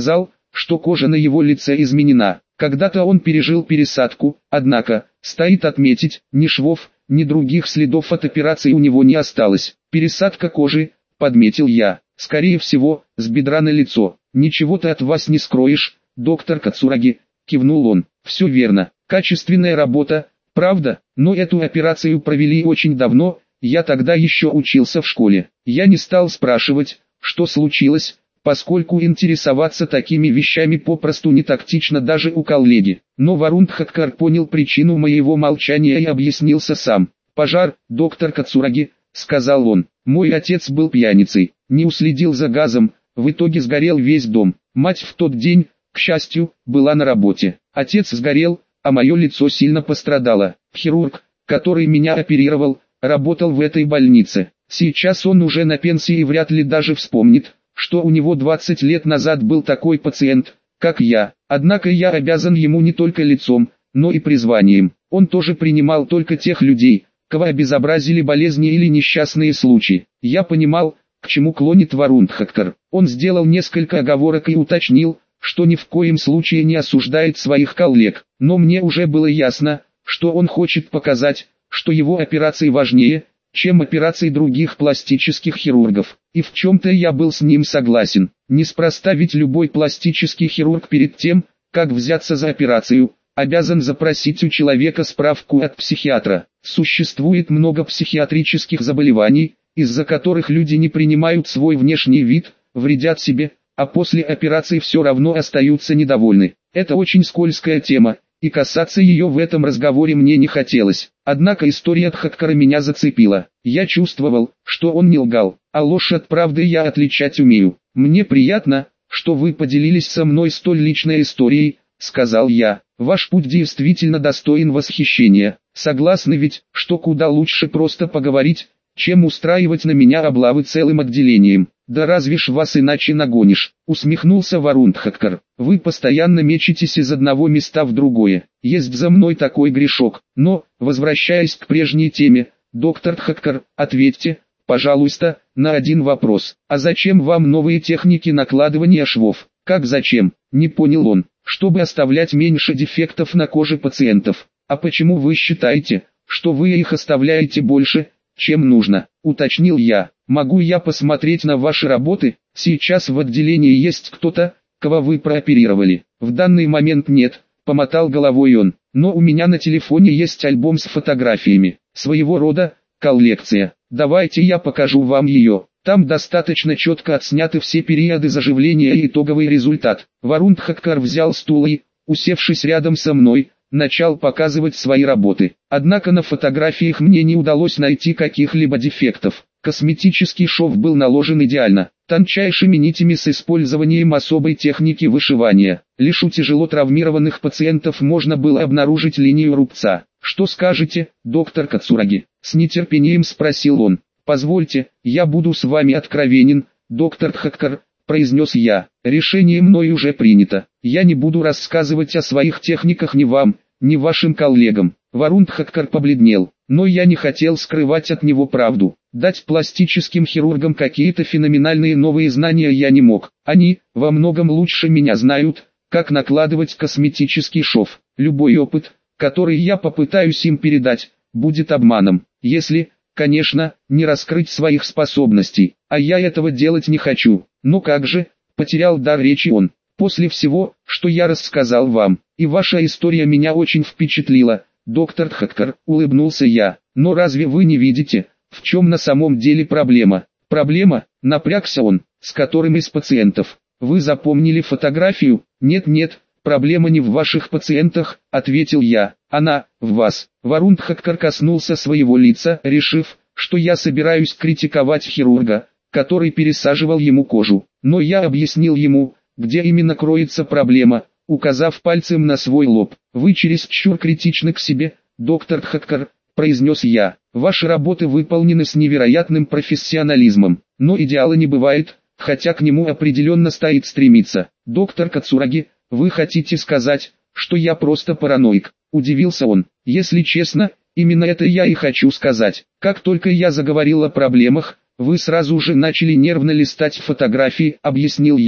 что кожа на его лице изменена. Когда-то он пережил пересадку, однако, стоит отметить, ни швов, ни других следов от операции у него не осталось. Пересадка кожи, подметил я, скорее всего, с бедра на лицо. Ничего ты от вас не скроешь, доктор Кацураги, кивнул он. Все верно, качественная работа, правда, но эту операцию провели очень давно, я тогда еще учился в школе. Я не стал спрашивать, что случилось, поскольку интересоваться такими вещами попросту не тактично даже у коллеги. Но Варун Тхаккар понял причину моего молчания и объяснился сам. «Пожар, доктор Кацураги», — сказал он. «Мой отец был пьяницей, не уследил за газом, в итоге сгорел весь дом. Мать в тот день, к счастью, была на работе. Отец сгорел, а мое лицо сильно пострадало. Хирург, который меня оперировал, работал в этой больнице. Сейчас он уже на пенсии и вряд ли даже вспомнит, что у него двадцать лет назад был такой пациент, как я. Однако я обязан ему не только лицом, но и призванием. Он тоже принимал только тех людей, кого обезобразили болезни или несчастные случаи. Я понимал, к чему клонит Варун Тхаккар. Он сделал несколько оговорок и уточнил, что ни в коем случае не осуждает своих коллег. Но мне уже было ясно, что он хочет показать, что его операции важнее, чем операции других пластических хирургов. И в чем-то я был с ним согласен. Неспроста ведь любой пластический хирург перед тем, как взяться за операцию, обязан запросить у человека справку от психиатра. Существует много психиатрических заболеваний, из-за которых люди не принимают свой внешний вид, вредят себе, а после операции все равно остаются недовольны. Это очень скользкая тема, и касаться ее в этом разговоре мне не хотелось. Однако история Тхаккара меня зацепила. Я чувствовал, что он не лгал, а ложь от правды я отличать умею. «Мне приятно, что вы поделились со мной столь личной историей», — сказал я. «Ваш путь действительно достоин восхищения. Согласны ведь, что куда лучше просто поговорить, чем устраивать на меня облавы целым отделением?» «Да разве ж вас иначе нагонишь?» — усмехнулся Варун Тхаккар. «Вы постоянно мечетесь из одного места в другое. Есть за мной такой грешок. Но, возвращаясь к прежней теме, доктор Тхаккар, ответьте, пожалуйста, на один вопрос. А зачем вам новые техники накладывания швов?» «Как зачем?» — не понял он. «Чтобы оставлять меньше дефектов на коже пациентов». «А почему вы считаете, что вы их оставляете больше, чем нужно?» — уточнил я. «Могу я посмотреть на ваши работы? Сейчас в отделении есть кто-то, кого вы прооперировали?» «В данный момент нет», — помотал головой он. «Но у меня на телефоне есть альбом с фотографиями, своего рода коллекция. Давайте я покажу вам ее. Там достаточно четко отсняты все периоды заживления и итоговый результат». Варун Тхаккар взял стул и, усевшись рядом со мной, начал показывать свои работы. Однако на фотографиях мне не удалось найти каких-либо дефектов. Косметический шов был наложен идеально, тончайшими нитями с использованием особой техники вышивания. Лишь у тяжело травмированных пациентов можно было обнаружить линию рубца. «Что скажете, доктор Кацураги?» — с нетерпением спросил он. «Позвольте, я буду с вами откровенен, доктор Тхаккар», — произнес я. «Решение мной уже принято. Я не буду рассказывать о своих техниках ни вам, ни вашим коллегам». Варун Тхаккар побледнел, но я не хотел скрывать от него правду. Дать пластическим хирургам какие-то феноменальные новые знания я не мог. Они, во многом лучше меня знают, как накладывать косметический шов. Любой опыт, который я попытаюсь им передать, будет обманом, если, конечно, не раскрыть своих способностей. А я этого делать не хочу. «Ну как же», — потерял дар речи он, — «после всего, что я рассказал вам, и ваша история меня очень впечатлила, доктор Тхаккар», — улыбнулся я. «Но разве вы не видите, в чем на самом деле проблема?» «Проблема?» — напрягся он. «С которым из пациентов? Вы запомнили фотографию?» «Нет-нет, проблема не в ваших пациентах», — ответил я. «Она в вас». Варун Тхаккар коснулся своего лица, решив, что я собираюсь критиковать хирурга, который пересаживал ему кожу. Но я объяснил ему, где именно кроется проблема, указав пальцем на свой лоб. «Вы чересчур критичны к себе, доктор Тхаккар», — произнес я. «Ваши работы выполнены с невероятным профессионализмом, но идеала не бывает, хотя к нему определенно стоит стремиться». «Доктор Кацураги, вы хотите сказать, что я просто параноик?» — удивился он. «Если честно, именно это я и хочу сказать. Как только я заговорил о проблемах, вы сразу же начали нервно листать фотографии», — объяснил я.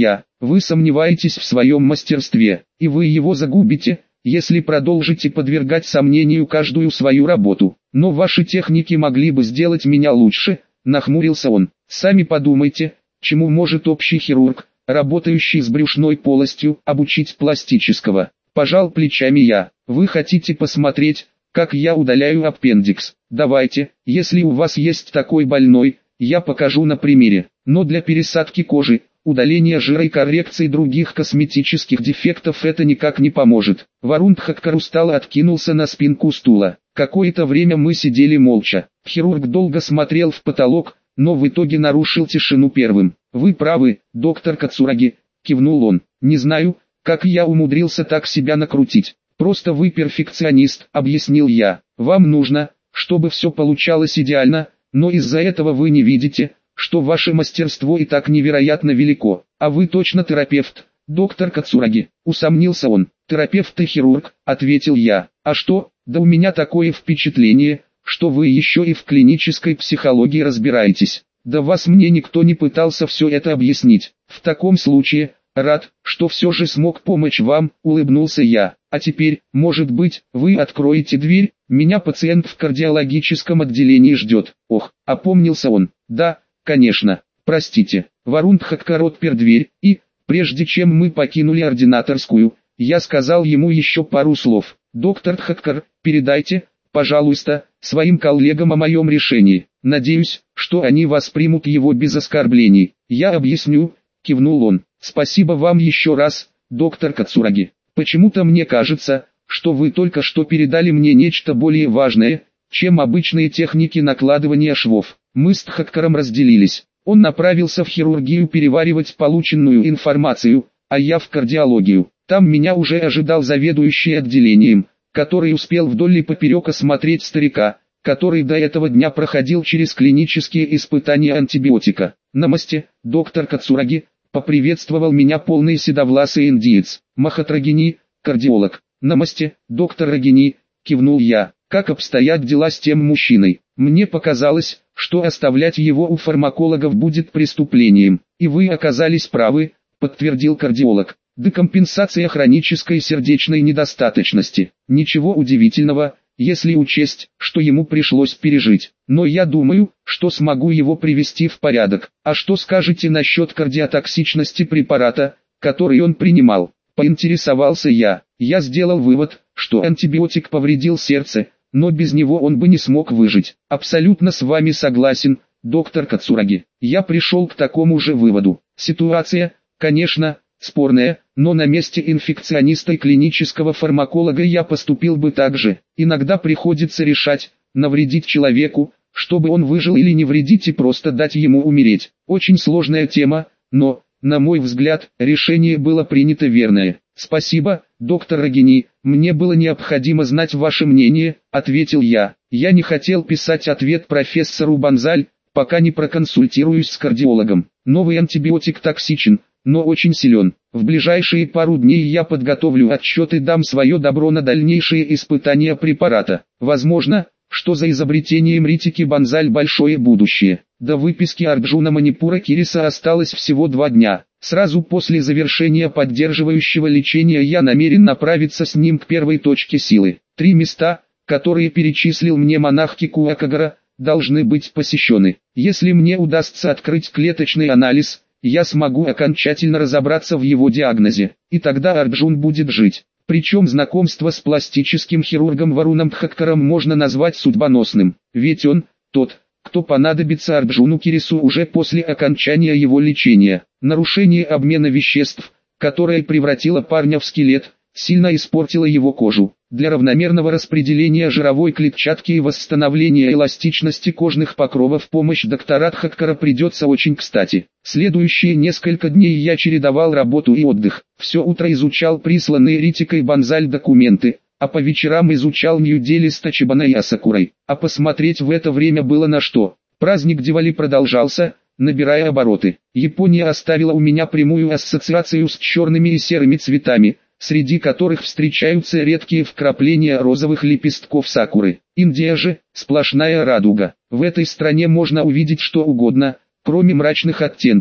Вы сомневаетесь в своем мастерстве, и вы его загубите, если продолжите подвергать сомнению каждую свою работу. Но ваши техники могли бы сделать меня лучше, нахмурился он. Сами подумайте, чему может общий хирург, работающий с брюшной полостью, обучить пластического. Пожал плечами я. Вы хотите посмотреть, как я удаляю аппендикс? Давайте, если у вас есть такой больной, я покажу на примере. Но для пересадки кожи, удаления жира и коррекции других косметических дефектов это никак не поможет. Варун Тхаккар устало откинулся на спинку стула. Какое-то время мы сидели молча. Хирург долго смотрел в потолок, но в итоге нарушил тишину первым. «Вы правы, доктор Кацураги», — кивнул он. «Не знаю, как я умудрился так себя накрутить. Просто вы перфекционист», — объяснил я. «Вам нужно, чтобы все получалось идеально, но из-за этого вы не видите, что ваше мастерство и так невероятно велико. А вы точно терапевт, доктор Кацураги?» — усомнился он. «Терапевт и хирург», — ответил я. «А что? Да у меня такое впечатление, что вы еще и в клинической психологии разбираетесь. Да вас мне никто не пытался все это объяснить. В таком случае, рад, что все же смог помочь вам», — улыбнулся я. «А теперь, может быть, вы откроете дверь? Меня пациент в кардиологическом отделении ждет». Ох, опомнился он. «Да, конечно, простите». Варун Тхаккар отпер дверь, и, прежде чем мы покинули ординаторскую, я сказал ему еще пару слов. «Доктор Тхаккар, передайте, пожалуйста, своим коллегам о моем решении. Надеюсь, что они воспримут его без оскорблений». «Я объясню», — кивнул он. «Спасибо вам еще раз, доктор Кацураги. Почему-то мне кажется, что вы только что передали мне нечто более важное, чем обычные техники накладывания швов». Мы с Тхаккаром разделились. Он направился в хирургию переваривать полученную информацию, а я в кардиологию. Там меня уже ожидал заведующий отделением, который успел вдоль и поперек осмотреть старика, который до этого дня проходил через клинические испытания антибиотика. «Намасте, доктор Кацураги», — поприветствовал меня полный седовласый индиец. «Махатрагини, кардиолог». «Намасте, доктор Рагини», — кивнул я. «Как обстоят дела с тем мужчиной?» Мне показалось, что оставлять его у фармакологов будет преступлением. «И вы оказались правы», — подтвердил кардиолог. «Декомпенсация хронической сердечной недостаточности. Ничего удивительного, если учесть, что ему пришлось пережить. Но я думаю, что смогу его привести в порядок. А что скажете насчет кардиотоксичности препарата, который он принимал?» Поинтересовался я. Я сделал вывод, что антибиотик повредил сердце, но без него он бы не смог выжить. «Абсолютно с вами согласен, доктор Кацураги. Я пришел к такому же выводу. Ситуация, конечно, спорная, но на месте инфекциониста и клинического фармаколога я поступил бы так же. Иногда приходится решать, навредить человеку, чтобы он выжил, или не вредить и просто дать ему умереть. Очень сложная тема, но, на мой взгляд, решение было принято верное». «Спасибо, доктор Рагини, мне было необходимо знать ваше мнение», — ответил я. «Я не хотел писать ответ профессору Банзаль, пока не проконсультируюсь с кардиологом. Новый антибиотик токсичен, но очень силен. В ближайшие пару дней я подготовлю отчет и дам свое добро на дальнейшие испытания препарата. Возможно, что за изобретением Ритики Банзаль большое будущее». До выписки Арджуна Манипура Кириса осталось всего два дня. Сразу после завершения поддерживающего лечения я намерен направиться с ним к первой точке силы. Три места, которые перечислил мне монах Кикуакагара, должны быть посещены. Если мне удастся открыть клеточный анализ, я смогу окончательно разобраться в его диагнозе, и тогда Арджун будет жить. Причем знакомство с пластическим хирургом Варуном Тхаккаром можно назвать судьбоносным, ведь он, тот, кто понадобится Арджуну Кирису уже после окончания его лечения. Нарушение обмена веществ, которое превратило парня в скелет, сильно испортило его кожу. Для равномерного распределения жировой клетчатки и восстановления эластичности кожных покровов помощь доктора Тхаккара придется очень кстати. Следующие несколько дней я чередовал работу и отдых. Все утро изучал присланные Ритикой Банзаль документы, а по вечерам изучал Нью-Дели с Тачибана и Асакурой. А посмотреть в это время было на что. Праздник Дивали продолжался, набирая обороты. Япония оставила у меня прямую ассоциацию с черными и серыми цветами, среди которых встречаются редкие вкрапления розовых лепестков сакуры. Индия же – сплошная радуга. В этой стране можно увидеть что угодно, кроме мрачных оттенков.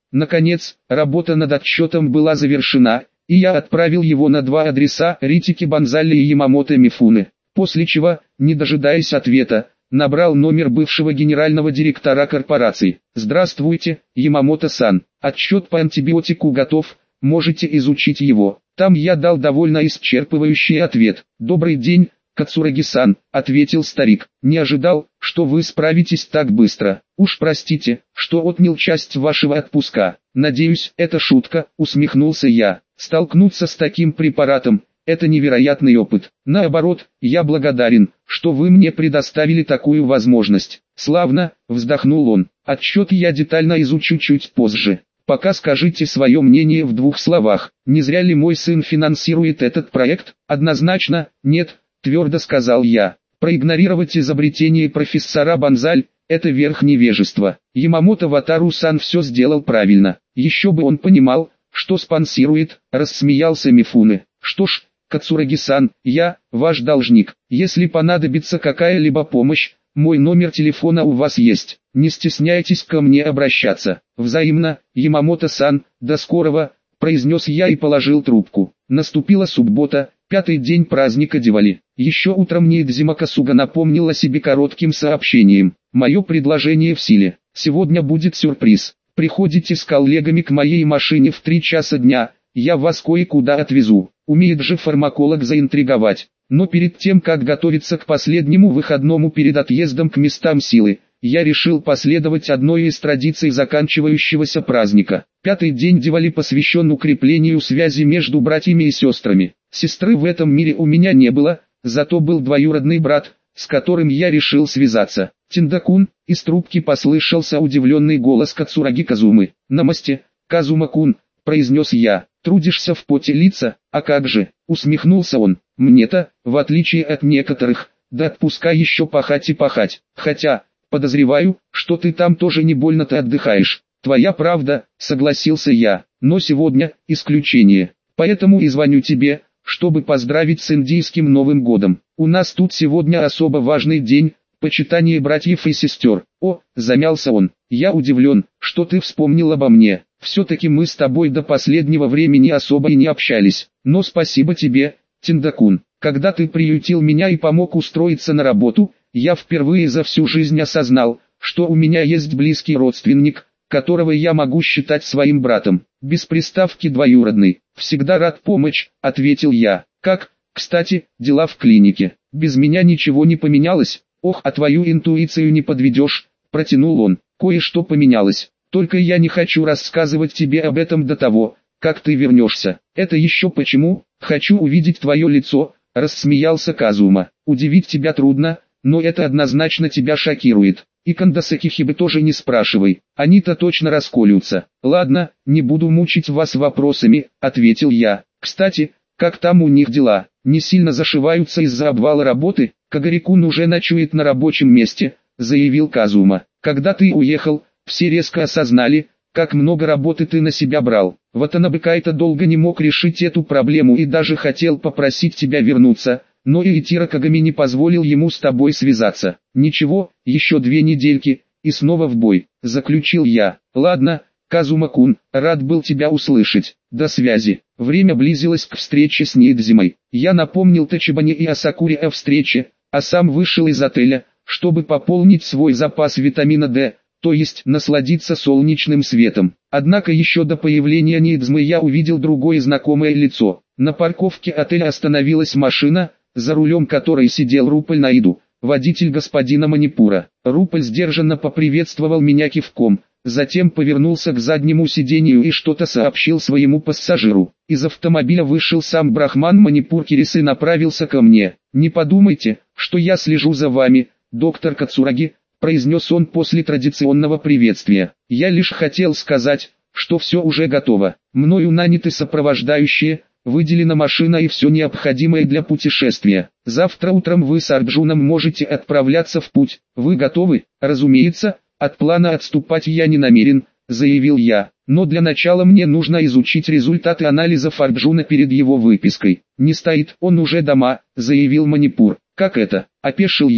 Наконец, работа над отчетом была завершена, и я отправил его на два адреса Ритики Бонзалли и Ямамото Мифуны, после чего, не дожидаясь ответа, набрал номер бывшего генерального директора корпорации. «Здравствуйте, Ямамото-сан, отчет по антибиотику готов, можете изучить его». Там я дал довольно исчерпывающий ответ. «Добрый день, Кацураги-сан», — ответил старик. «Не ожидал, что вы справитесь так быстро. Уж простите, что отнял часть вашего отпуска. Надеюсь, это шутка», — усмехнулся я. «Столкнуться с таким препаратом — это невероятный опыт. Наоборот, я благодарен, что вы мне предоставили такую возможность». «Славно», — вздохнул он. «Отчет я детально изучу чуть позже. Пока скажите свое мнение в двух словах. Не зря ли мой сын финансирует этот проект?» «Однозначно, нет», — твердо сказал я. «Проигнорировать изобретение профессора Бонзаль — это верх невежества. Ямамото Ватару-сан все сделал правильно. Еще бы он понимал, что спонсирует», — рассмеялся Мифуны. «Что ж, Кацураги-сан, я ваш должник. Если понадобится какая-либо помощь, мой номер телефона у вас есть. Не стесняйтесь ко мне обращаться». «Взаимно, Ямамото-сан, до скорого», — произнес я и положил трубку. Наступила суббота, пятый день праздника Дивали. Еще утром Ниидзима Касуга напомнил о себе коротким сообщением. «Мое предложение в силе. Сегодня будет сюрприз. Приходите с коллегами к моей машине в три часа дня, я вас кое-куда отвезу». Умеет же фармаколог заинтриговать. Но перед тем, как готовиться к последнему выходному перед отъездом к местам силы, я решил последовать одной из традиций заканчивающегося праздника. Пятый день Дивали посвящен укреплению связи между братьями и сестрами. Сестры в этом мире у меня не было, зато был двоюродный брат, с которым я решил связаться. «Тиндакун», из трубки послышался удивленный голос Кацураги Казумы. «Намасте, Казума-кун», произнес я. «Трудишься в поте лица, а как же?» Усмехнулся он. «Мне-то, в отличие от некоторых, да отпуска еще пахать и пахать. Хотя, подозреваю, что ты там тоже не больно-то отдыхаешь». «Твоя правда», согласился я, «но сегодня исключение. Поэтому и звоню тебе, чтобы поздравить с индийским Новым годом. У нас тут сегодня особо важный день, почитание братьев и сестер». «О», замялся он, «я удивлен, что ты вспомнил обо мне. Все-таки мы с тобой до последнего времени особо и не общались. Но спасибо тебе, Тиндакун. Когда ты приютил меня и помог устроиться на работу, я впервые за всю жизнь осознал, что у меня есть близкий родственник, которого я могу считать своим братом. Без приставки двоюродный. Всегда рад помочь», — ответил я. «Как, кстати, дела в клинике? Без меня ничего не поменялось?» «Ох, а твою интуицию не подведешь», — протянул он. «Кое-что поменялось. Только я не хочу рассказывать тебе об этом до того, как ты вернешься». «Это еще почему? Хочу увидеть твое лицо», — рассмеялся Казума. «Удивить тебя трудно, но это однозначно тебя шокирует. И Кандасакихибы тоже не спрашивай, они-то точно расколются». «Ладно, не буду мучить вас вопросами», — ответил я. «Кстати, как там у них дела? Не сильно зашиваются из-за обвала работы?» «Кагарикун уже ночует на рабочем месте», — заявил Казума. «Когда ты уехал, все резко осознали, как много работы ты на себя брал. Ватанабе Кайто долго не мог решить эту проблему и даже хотел попросить тебя вернуться, но Иитиро Кагами не позволил ему с тобой связаться. Ничего, еще две недельки, и снова в бой», — заключил я. «Ладно, Казума-кун, рад был тебя услышать. До связи». Время близилось к встрече с Ниидзимой. Я напомнил Тачибане и Асакуре о встрече, а сам вышел из отеля, чтобы пополнить свой запас витамина дэ, то есть насладиться солнечным светом. Однако еще до появления Ниидзмы я увидел другое знакомое лицо. На парковке отеля остановилась машина, за рулем которой сидел Руполь Наиду, водитель господина Манипура. Руполь сдержанно поприветствовал меня кивком, затем повернулся к заднему сиденью и что-то сообщил своему пассажиру. Из автомобиля вышел сам Брахман Манипур Кирис и направился ко мне. «Не подумайте, что я слежу за вами, доктор Кацураги», — произнес он после традиционного приветствия. «Я лишь хотел сказать, что все уже готово. Мною наняты сопровождающие, выделена машина и все необходимое для путешествия. Завтра утром вы с Арджуном можете отправляться в путь. Вы готовы?» «Разумеется, от плана отступать я не намерен», — заявил я. «Но для начала мне нужно изучить результаты анализов Арджуна перед его выпиской». «Не стоит, он уже дома», — заявил Манипур. «Как это?» — опешил я.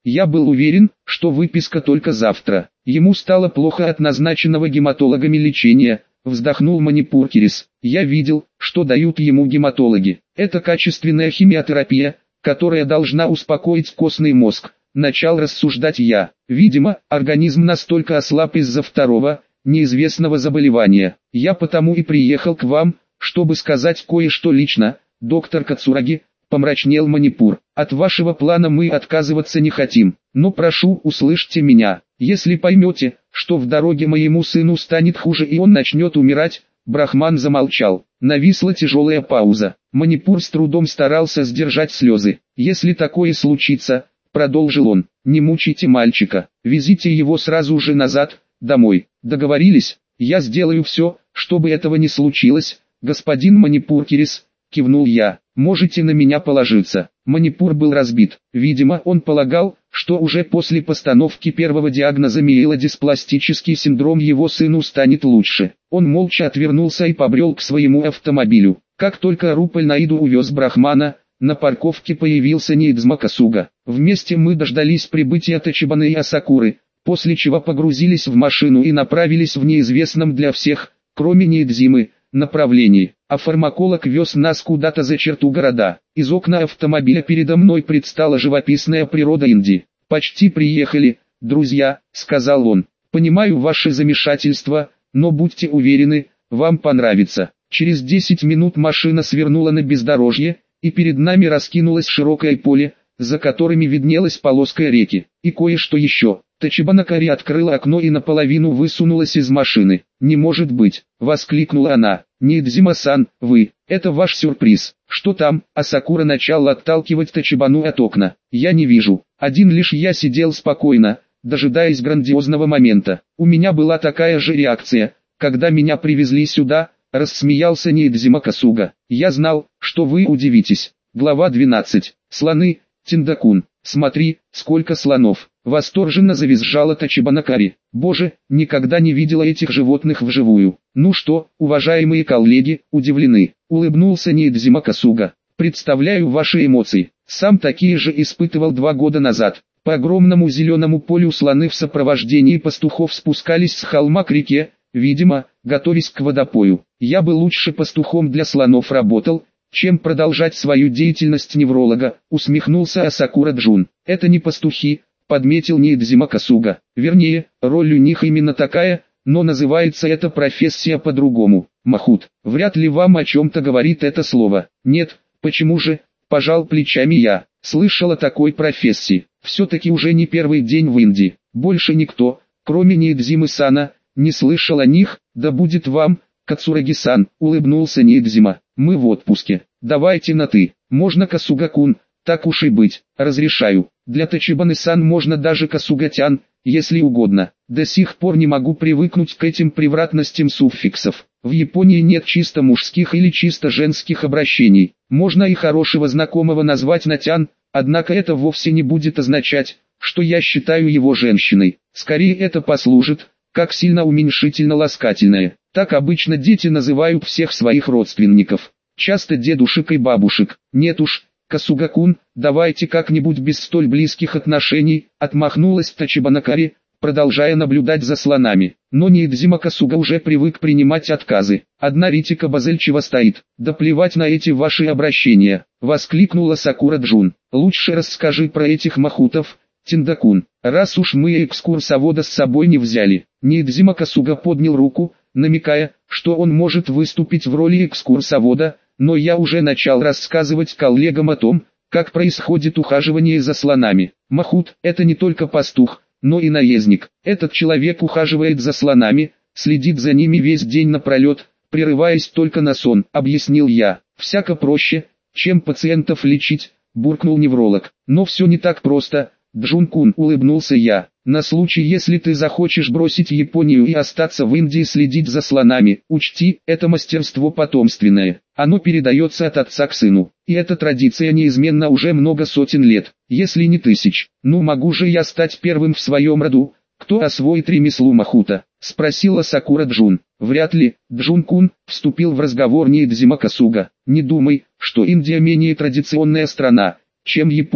Я был уверен, что выписка только завтра. Ему стало плохо от назначенного гематологами лечения, вздохнул Манипуркирис. Я видел, что дают ему гематологи. Это качественная химиотерапия, которая должна успокоить костный мозг. Начал рассуждать я. Видимо, организм настолько ослаб из-за второго, неизвестного заболевания. Я потому и приехал к вам, чтобы сказать кое-что лично, доктор Кацураги, помрачнел Манипур. От вашего плана мы отказываться не хотим, но прошу, услышьте меня. Если поймете, что в дороге моему сыну станет хуже и он начнет умирать, Брахман замолчал. Нависла тяжелая пауза. Манипур с трудом старался сдержать слезы. Если такое случится, продолжил он, не мучайте мальчика, везите его сразу же назад, домой. Договорились? Я сделаю все, чтобы этого не случилось, господин Манипуркирис, кивнул я. Можете на меня положиться. Манипур был разбит. Видимо, он полагал, что уже после постановки первого диагноза миелодиспластический синдром его сыну станет лучше. Он молча отвернулся и побрел к своему автомобилю. Как только Руполь Наиду увез Брахмана, на парковке появился Ниидзима Касуга. Вместе мы дождались прибытия Тачибаны и Асакуры, после чего погрузились в машину и направились в неизвестном для всех, кроме Ниидзимы, направлении. А фармаколог вез нас куда-то за черту города. Из окна автомобиля передо мной предстала живописная природа Индии. «Почти приехали, друзья», — сказал он. «Понимаю ваше замешательство, но будьте уверены, вам понравится». Через десять минут машина свернула на бездорожье, и перед нами раскинулось широкое поле, за которыми виднелась полоска реки. И кое-что еще. Тачибанакари открыла окно и наполовину высунулась из машины. «Не может быть!» — воскликнула она. «Ниидзима-сан, вы, это ваш сюрприз. Что там?» Асакура начал отталкивать Тачибану от окна. «Я не вижу. Один лишь я сидел спокойно, дожидаясь грандиозного момента. У меня была такая же реакция, когда меня привезли сюда», — рассмеялся Ниидзима Касуга. «Я знал, что вы удивитесь». Глава двенадцать. Слоны, Тиндакун. «Смотри, сколько слонов!» — восторженно завизжала Тачибанакари. «Боже, никогда не видела этих животных вживую». «Ну что, уважаемые коллеги, удивлены?» — улыбнулся Ниидзима Касуга. «Представляю ваши эмоции. Сам такие же испытывал два года назад. По огромному зеленому полю слоны в сопровождении пастухов спускались с холма к реке, видимо, готовясь к водопою. Я бы лучше пастухом для слонов работал, чем продолжать свою деятельность невролога», — усмехнулся Асакура Джун. «Это не пастухи», — подметил Ниидзима Касуга. «Вернее, роль у них именно такая, но называется эта профессия по-другому. Махут, вряд ли вам о чем-то говорит это слово». «Нет, почему же?» — пожал плечами я. «Слышал о такой профессии. Все-таки уже не первый день в Индии. Больше никто, кроме Ниидзимы-сана, не слышал о них. Да будет вам, Кацураги-сан», — улыбнулся Ниидзима. «Мы в отпуске. Давайте на «ты». Можно Касуга-кун, так уж и быть, разрешаю. Для Тачибаны-сан можно даже Касугатян, если угодно. До сих пор не могу привыкнуть к этим превратностям суффиксов. В Японии нет чисто мужских или чисто женских обращений. Можно и хорошего знакомого назвать Натян, однако это вовсе не будет означать, что я считаю его женщиной. Скорее это послужит, как сильно уменьшительно-ласкательное. Так обычно дети называют всех своих родственников. Часто дедушек и бабушек. Нет уж, Касуга-кун, давайте как-нибудь без столь близких отношений, отмахнулась Тачибанакари, продолжая наблюдать за слонами. Но Ниидзима Касуга уже привык принимать отказы. «Одна Ритика Базельчева стоит. Да плевать на эти ваши обращения», — воскликнула Сакура Джун. «Лучше расскажи про этих махутов, Тиндакун, раз уж мы экскурсовода с собой не взяли». Ниидзима Касуга поднял руку, намекая, что он может выступить в роли экскурсовода, но я уже начал рассказывать коллегам о том, как происходит ухаживание за слонами. Махут – это не только пастух, но и наездник. Этот человек ухаживает за слонами, следит за ними весь день напролет, прерываясь только на сон, объяснил я. Всяко проще, чем пациентов лечить, буркнул невролог. Но все не так просто, Джун-кун, улыбнулся я. На случай, если ты захочешь бросить Японию и остаться в Индии следить за слонами, учти, это мастерство потомственное. Оно передается от отца к сыну. И эта традиция неизменна уже много сотен лет, если не тысяч. Ну могу же я стать первым в своем роду, кто освоит ремесло махута? Спросила Сакура Джун. Вряд ли, Джун-кун, вступил в разговор Ниидзима Касуга. Не думай, что Индия менее традиционная страна, чем Япония.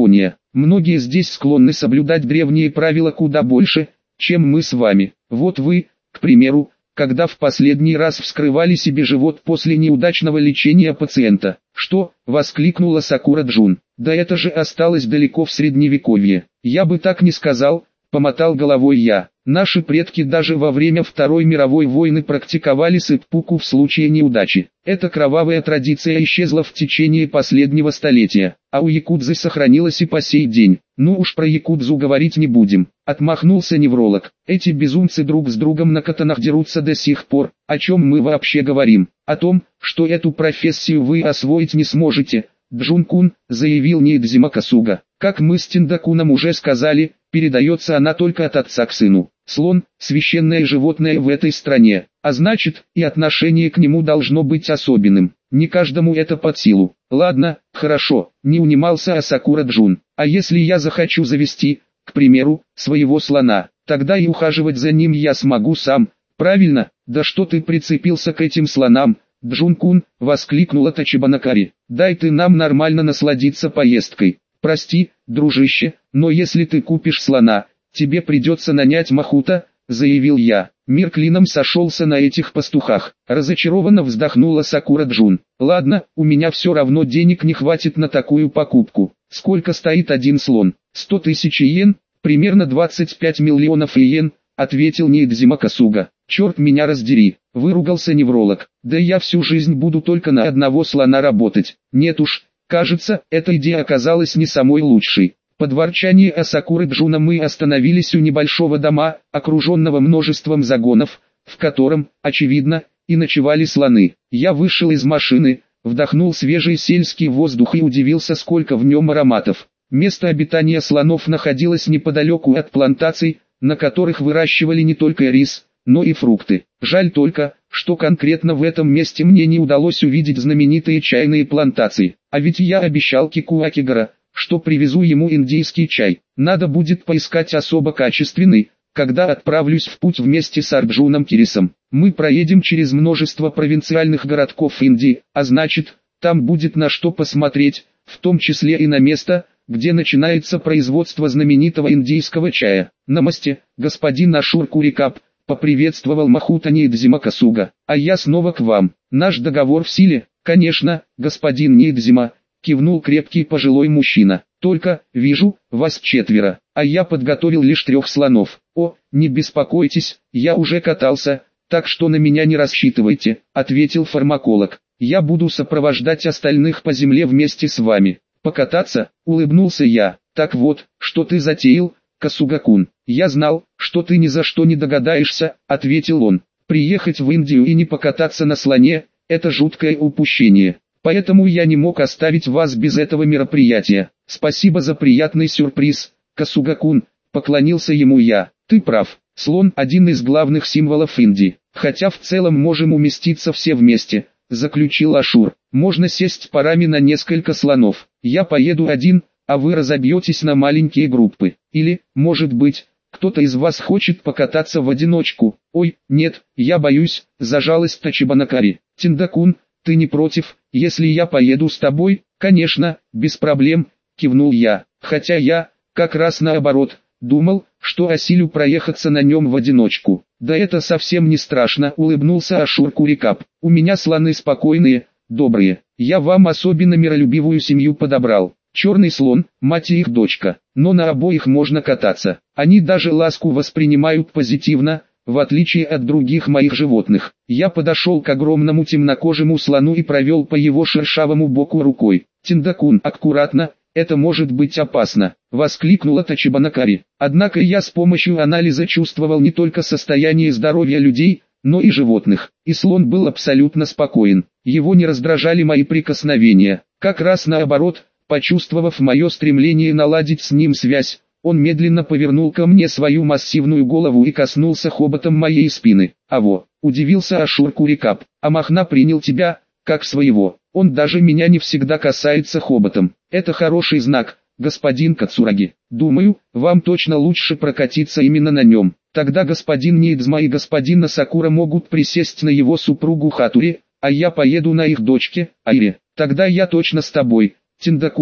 Многие здесь склонны соблюдать древние правила куда больше, чем мы с вами. Вот вы, к примеру, когда в последний раз вскрывали себе живот после неудачного лечения пациента. «Что?» – воскликнула Сакура-джун. «Да это же осталось далеко в средневековье». «Я бы так не сказал», – помотал головой я. «Наши предки даже во время Второй мировой войны практиковали сыппуку в случае неудачи. Эта кровавая традиция исчезла в течение последнего столетия, а у якудзы сохранилась и по сей день. Ну уж про якудзу говорить не будем», — отмахнулся невролог. «Эти безумцы друг с другом на катанах дерутся до сих пор. О чем мы вообще говорим? О том, что эту профессию вы освоить не сможете», — Джун-кун, заявил Ниидзима Касуга. «Как мы с Тиндакуном уже сказали, передается она только от отца к сыну. Слон – священное животное в этой стране, а значит, и отношение к нему должно быть особенным. Не каждому это под силу». «Ладно, хорошо», – не унимался Асакура-джун. «А если я захочу завести, к примеру, своего слона, тогда и ухаживать за ним я смогу сам, правильно?» «Да что ты прицепился к этим слонам, Джун-кун», – воскликнула Тачибанакари. «Дай ты нам нормально насладиться поездкой». «Прости, дружище, но если ты купишь слона, тебе придется нанять махута», — заявил я. Мир клином сошелся на этих пастухах. Разочарованно вздохнула Сакура-джун. «Ладно, у меня все равно денег не хватит на такую покупку. Сколько стоит один слон?» «Сто тысяч иен, примерно двадцать пять миллионов иен», — ответил Ниидзима Касуга. «Черт меня раздери», — выругался невролог. «Да я всю жизнь буду только на одного слона работать. Нет уж». Кажется, эта идея оказалась не самой лучшей. Под ворчание Асакуры-джуна мы остановились у небольшого дома, окруженного множеством загонов, в котором, очевидно, и ночевали слоны. Я вышел из машины, вдохнул свежий сельский воздух и удивился, сколько в нем ароматов. Место обитания слонов находилось неподалеку от плантаций, на которых выращивали не только рис, но и фрукты. Жаль только, что конкретно в этом месте мне не удалось увидеть знаменитые чайные плантации. А ведь я обещал Кику Акигара, что привезу ему индийский чай. Надо будет поискать особо качественный, когда отправлюсь в путь вместе с Арджуном Кирисом. Мы проедем через множество провинциальных городков Индии, а значит, там будет на что посмотреть, в том числе и на место, где начинается производство знаменитого индийского чая. «Намасте, господин Ашур Курикап», — поприветствовал Махута Ниидзима Касуга. «А я снова к вам. Наш договор в силе?» «Конечно, господин Ниидзима», — кивнул крепкий пожилой мужчина. «Только, вижу, вас четверо, а я подготовил лишь трех слонов». «О, не беспокойтесь, я уже катался, так что на меня не рассчитывайте», — ответил фармаколог. «Я буду сопровождать остальных по земле вместе с вами». «Покататься?» — улыбнулся я. «Так вот, что ты затеял, Касуга-кун?» «Я знал, что ты ни за что не догадаешься», — ответил он. «Приехать в Индию и не покататься на слоне — это жуткое упущение. Поэтому я не мог оставить вас без этого мероприятия. Спасибо за приятный сюрприз, Касуга-кун», — поклонился ему я. «Ты прав, слон — один из главных символов Индии. Хотя в целом можем уместиться все вместе», — заключил Ашур. «Можно сесть парами на несколько слонов. Я поеду один, а вы разобьетесь на маленькие группы. Или, может быть, кто-то из вас хочет покататься в одиночку». «Ой, нет, я боюсь», — зажалась Тачибанакари. «Тиндакун, ты не против, если я поеду с тобой?» «Конечно, без проблем», — кивнул я. «Хотя я, как раз наоборот, думал, что осилю проехаться на нем в одиночку». «Да это совсем не страшно», — улыбнулся Ашур Курикап. «У меня слоны спокойные, добрые. Я вам особенно миролюбивую семью подобрал. Черный слон, мать и их дочка. Но на обоих можно кататься. Они даже ласку воспринимают позитивно, в отличие от других моих животных». Я подошел к огромному темнокожему слону и провел по его шершавому боку рукой. «Тиндакун, аккуратно, это может быть опасно», — воскликнула Тачибанакари. Однако я с помощью анализа чувствовал не только состояние здоровья людей, но и животных. И слон был абсолютно спокоен. Его не раздражали мои прикосновения. Как раз наоборот, почувствовав мое стремление наладить с ним связь, он медленно повернул ко мне свою массивную голову и коснулся хоботом моей спины. «Аво», — удивился Ашур Курикап, — «а Махна принял тебя, как своего. Он даже меня не всегда касается хоботом. Это хороший знак, господин Кацураги. Думаю, вам точно лучше прокатиться именно на нем. Тогда господин Ниидзима и господин Асакура могут присесть на его супругу Хатури, а я поеду на их дочке, Айре. Тогда я точно с тобой, Тиндакун», —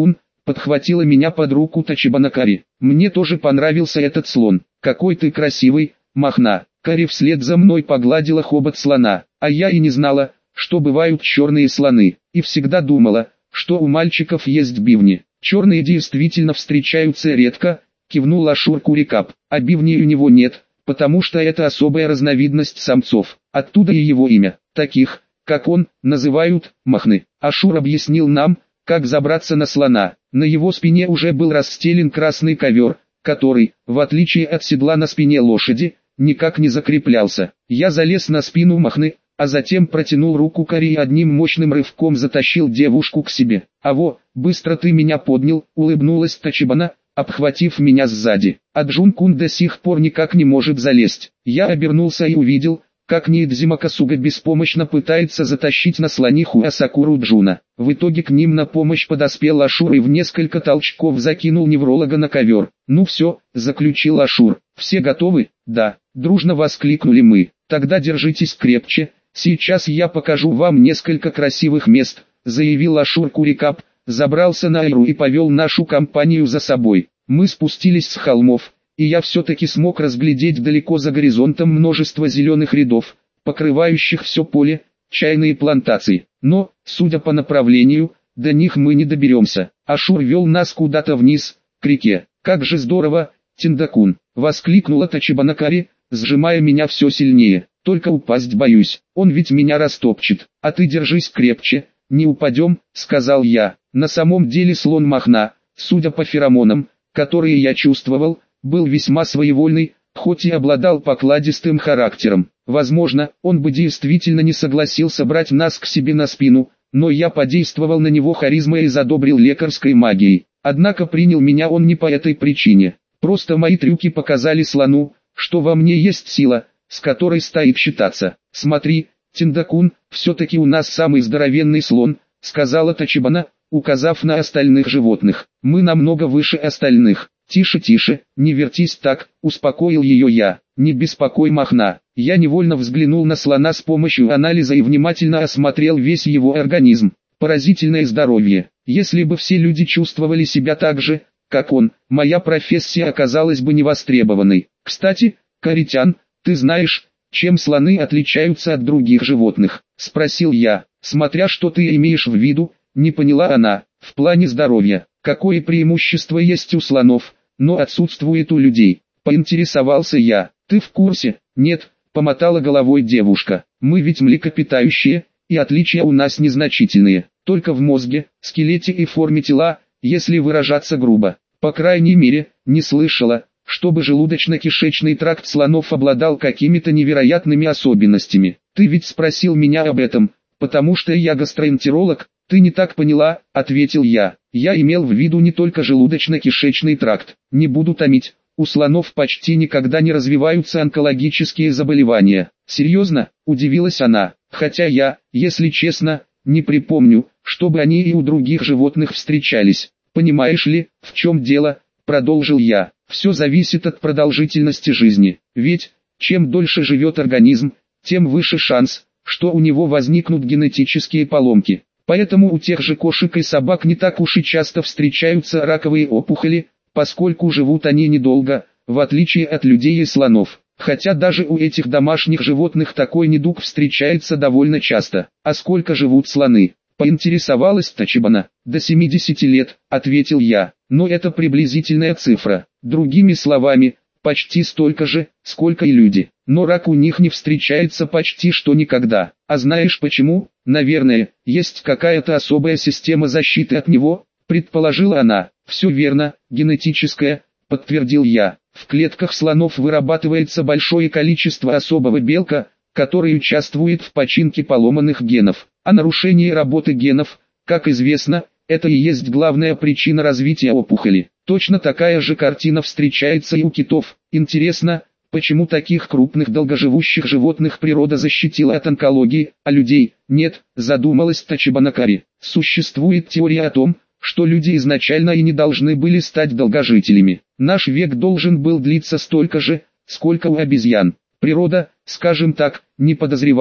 подхватила меня под руку Тачибана Кари. Мне тоже понравился этот слон. Какой ты красивый, Махна. Кари вслед за мной погладила хобот слона, а я и не знала, что бывают черные слоны, и всегда думала, что у мальчиков есть бивни. Черные действительно встречаются редко, кивнул Ашур Курикап, а бивней у него нет, потому что это особая разновидность самцов, оттуда и его имя. Таких, как он, называют махны. Ашур объяснил нам, как забраться на слона. На его спине уже был расстелен красный ковер, который, в отличие от седла на спине лошади, никак не закреплялся. Я залез на спину махны, а затем протянул руку Кари и одним мощным рывком затащил девушку к себе. «Аво, быстро ты меня поднял», — улыбнулась Тачибана, обхватив меня сзади. А Джун-кун до сих пор никак не может залезть. Я обернулся и увидел, как Ниидзима Касуга беспомощно пытается затащить на слониху Асакуру Джуна. В итоге к ним на помощь подоспел Ашур и в несколько толчков закинул невролога на ковер. «Ну все», — заключил Ашур. «Все готовы?» «Да», — дружно воскликнули мы. «Тогда держитесь крепче, сейчас я покажу вам несколько красивых мест», — заявил Ашур Курикап, забрался на Айру и повел нашу компанию за собой. Мы спустились с холмов, и я все-таки смог разглядеть далеко за горизонтом множество зеленых рядов, покрывающих все поле, чайные плантации. Но, судя по направлению, до них мы не доберемся. Ашур вел нас куда-то вниз, к реке. «Как же здорово, Тиндакун!» — воскликнула Тачибана Кари, сжимая меня все сильнее. «Только упасть боюсь, он ведь меня растопчет. А ты держись крепче, не упадем», — сказал я. На самом деле слон Махна, судя по феромонам, которые я чувствовал, был весьма своевольный, хоть и обладал покладистым характером. Возможно, он бы действительно не согласился брать нас к себе на спину, но я подействовал на него харизмой и задобрил лекарской магией. Однако принял меня он не по этой причине. Просто мои трюки показали слону, что во мне есть сила, с которой стоит считаться. «Смотри, Тиндакун, все-таки у нас самый здоровенный слон», — сказала Тачибана, указав на остальных животных. «Мы намного выше остальных». «Тише, тише, не вертись так», — успокоил ее я. «Не беспокой Махна». Я невольно взглянул на слона с помощью анализа и внимательно осмотрел весь его организм. Поразительное здоровье. Если бы все люди чувствовали себя так же, как он, моя профессия оказалась бы невостребованной. «Кстати, Каритян, ты знаешь, чем слоны отличаются от других животных?» — спросил я. «Смотря что ты имеешь в виду», — не поняла она. «В плане здоровья. Какое преимущество есть у слонов, но отсутствует у людей?» — поинтересовался я. «Ты в курсе?» «Нет», — помотала головой девушка. «Мы ведь млекопитающие, и отличия у нас незначительные. Только в мозге, скелете и форме тела, если выражаться грубо. По крайней мере, не слышала, чтобы желудочно-кишечный тракт слонов обладал какими-то невероятными особенностями. Ты ведь спросил меня об этом, потому что я гастроэнтеролог». «Ты не так поняла», — ответил я. «Я имел в виду не только желудочно-кишечный тракт. Не буду томить, у слонов почти никогда не развиваются онкологические заболевания». «Серьезно?» — удивилась она. «Хотя я, если честно, не припомню, чтобы они и у других животных встречались. Понимаешь ли, в чем дело?» — продолжил я. «Все зависит от продолжительности жизни. Ведь, чем дольше живет организм, тем выше шанс, что у него возникнут генетические поломки. Поэтому у тех же кошек и собак не так уж и часто встречаются раковые опухоли, поскольку живут они недолго, в отличие от людей и слонов. Хотя даже у этих домашних животных такой недуг встречается довольно часто. А сколько живут слоны?» — поинтересовалась Тачибана. «До семидесяти лет», — ответил я. «Но это приблизительная цифра. Другими словами, почти столько же, сколько и люди. Но рак у них не встречается почти что никогда. А знаешь почему? Наверное, есть какая-то особая система защиты от него», — предположила она. «Все верно, генетическая», — подтвердил я. «В клетках слонов вырабатывается большое количество особого белка, который участвует в починке поломанных генов. А нарушение работы генов, как известно, это и есть главная причина развития опухоли. Точно такая же картина встречается и у китов. Интересно, почему таких крупных долгоживущих животных природа защитила от онкологии, а людей нет?» — задумалась Тачибана Кари. «Существует теория о том, что люди изначально и не должны были стать долгожителями. Наш век должен был длиться столько же, сколько у обезьян. Природа, скажем так, не подозревала,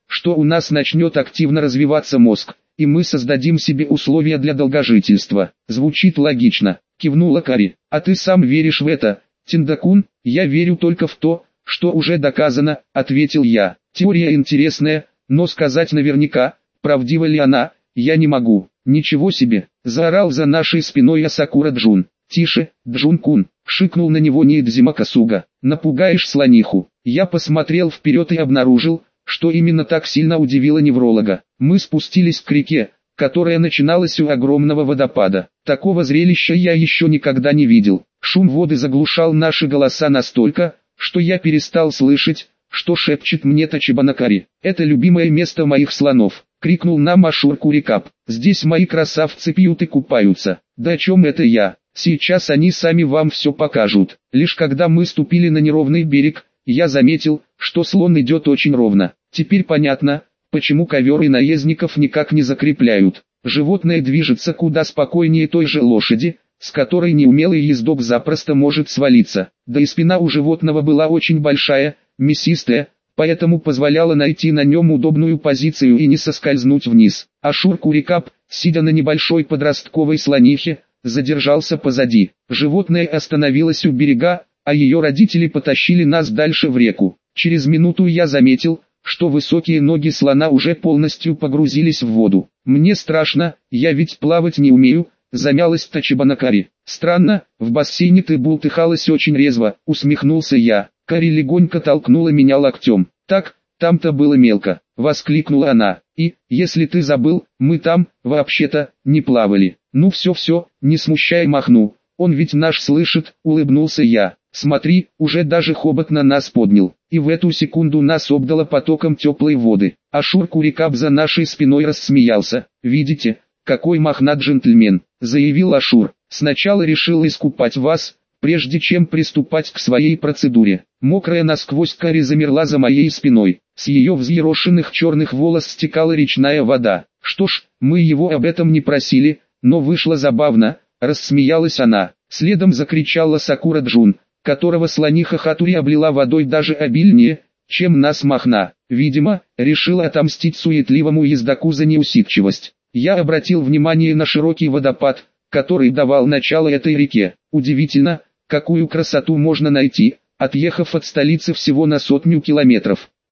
что у нас начнет активно развиваться мозг, и мы создадим себе условия для долгожительства. Звучит логично, кивнула Кари. А ты сам веришь в это, Тиндакун? Я верю только в то, что уже доказано, ответил я. Теория интересная, но сказать наверняка, правдива ли она, я не могу. Ничего себе, заорал за нашей спиной Асакура Джун. Тише, Джун-кун, шикнул на него Ниидзима Касуга. Напугаешь слониху. Я посмотрел вперед и обнаружил, что именно так сильно удивило невролога. Мы спустились к реке, которая начиналась у огромного водопада. Такого зрелища я еще никогда не видел. Шум воды заглушал наши голоса настолько, что я перестал слышать, что шепчет мне Тачибанакари. «Это любимое место моих слонов», — крикнул нам Ашур Курикап. «Здесь мои красавцы пьют и купаются». «Да о чем это я? Сейчас они сами вам все покажут». Лишь когда мы ступили на неровный берег, я заметил, что слон идет очень ровно. Теперь понятно, почему ковер и наездников никак не закрепляют. Животное движется куда спокойнее той же лошади, с которой неумелый ездок запросто может свалиться. Да и спина у животного была очень большая, мясистая, поэтому позволяла найти на нем удобную позицию и не соскользнуть вниз. Ашур Курикап, сидя на небольшой подростковой слонихе, задержался позади. Животное остановилось у берега, а ее родители потащили нас дальше в реку. Через минуту я заметил, что высокие ноги слона уже полностью погрузились в воду. «Мне страшно, я ведь плавать не умею», — замялась Тачибанакари. «Странно, в бассейне ты бултыхалась очень резво», — усмехнулся я. Кари легонько толкнула меня локтем. «Так, там-то было мелко», — воскликнула она. «И, если ты забыл, мы там, вообще-то, не плавали». «Ну все-все, не смущай Махну, он ведь наш слышит», — улыбнулся я. «Смотри, уже даже хобот на нас поднял». И в эту секунду нас обдало потоком теплой воды. Ашур Курикап за нашей спиной рассмеялся. «Видите, какой Махна джентльмен», — заявил Ашур. «Сначала решил искупать вас, прежде чем приступать к своей процедуре». Мокрая насквозь Кари замерла за моей спиной. С ее взъерошенных черных волос стекала речная вода. «Что ж, мы его об этом не просили, но вышло забавно», — рассмеялась она. Следом закричала Сакура Джун, которого слониха Хатури облила водой даже обильнее, чем нас Махна. Видимо, решила отомстить суетливому ездаку за неусидчивость. Я обратил внимание на широкий водопад, который давал начало этой реке. Удивительно, какую красоту можно найти, отъехав от столицы всего на сотню километров.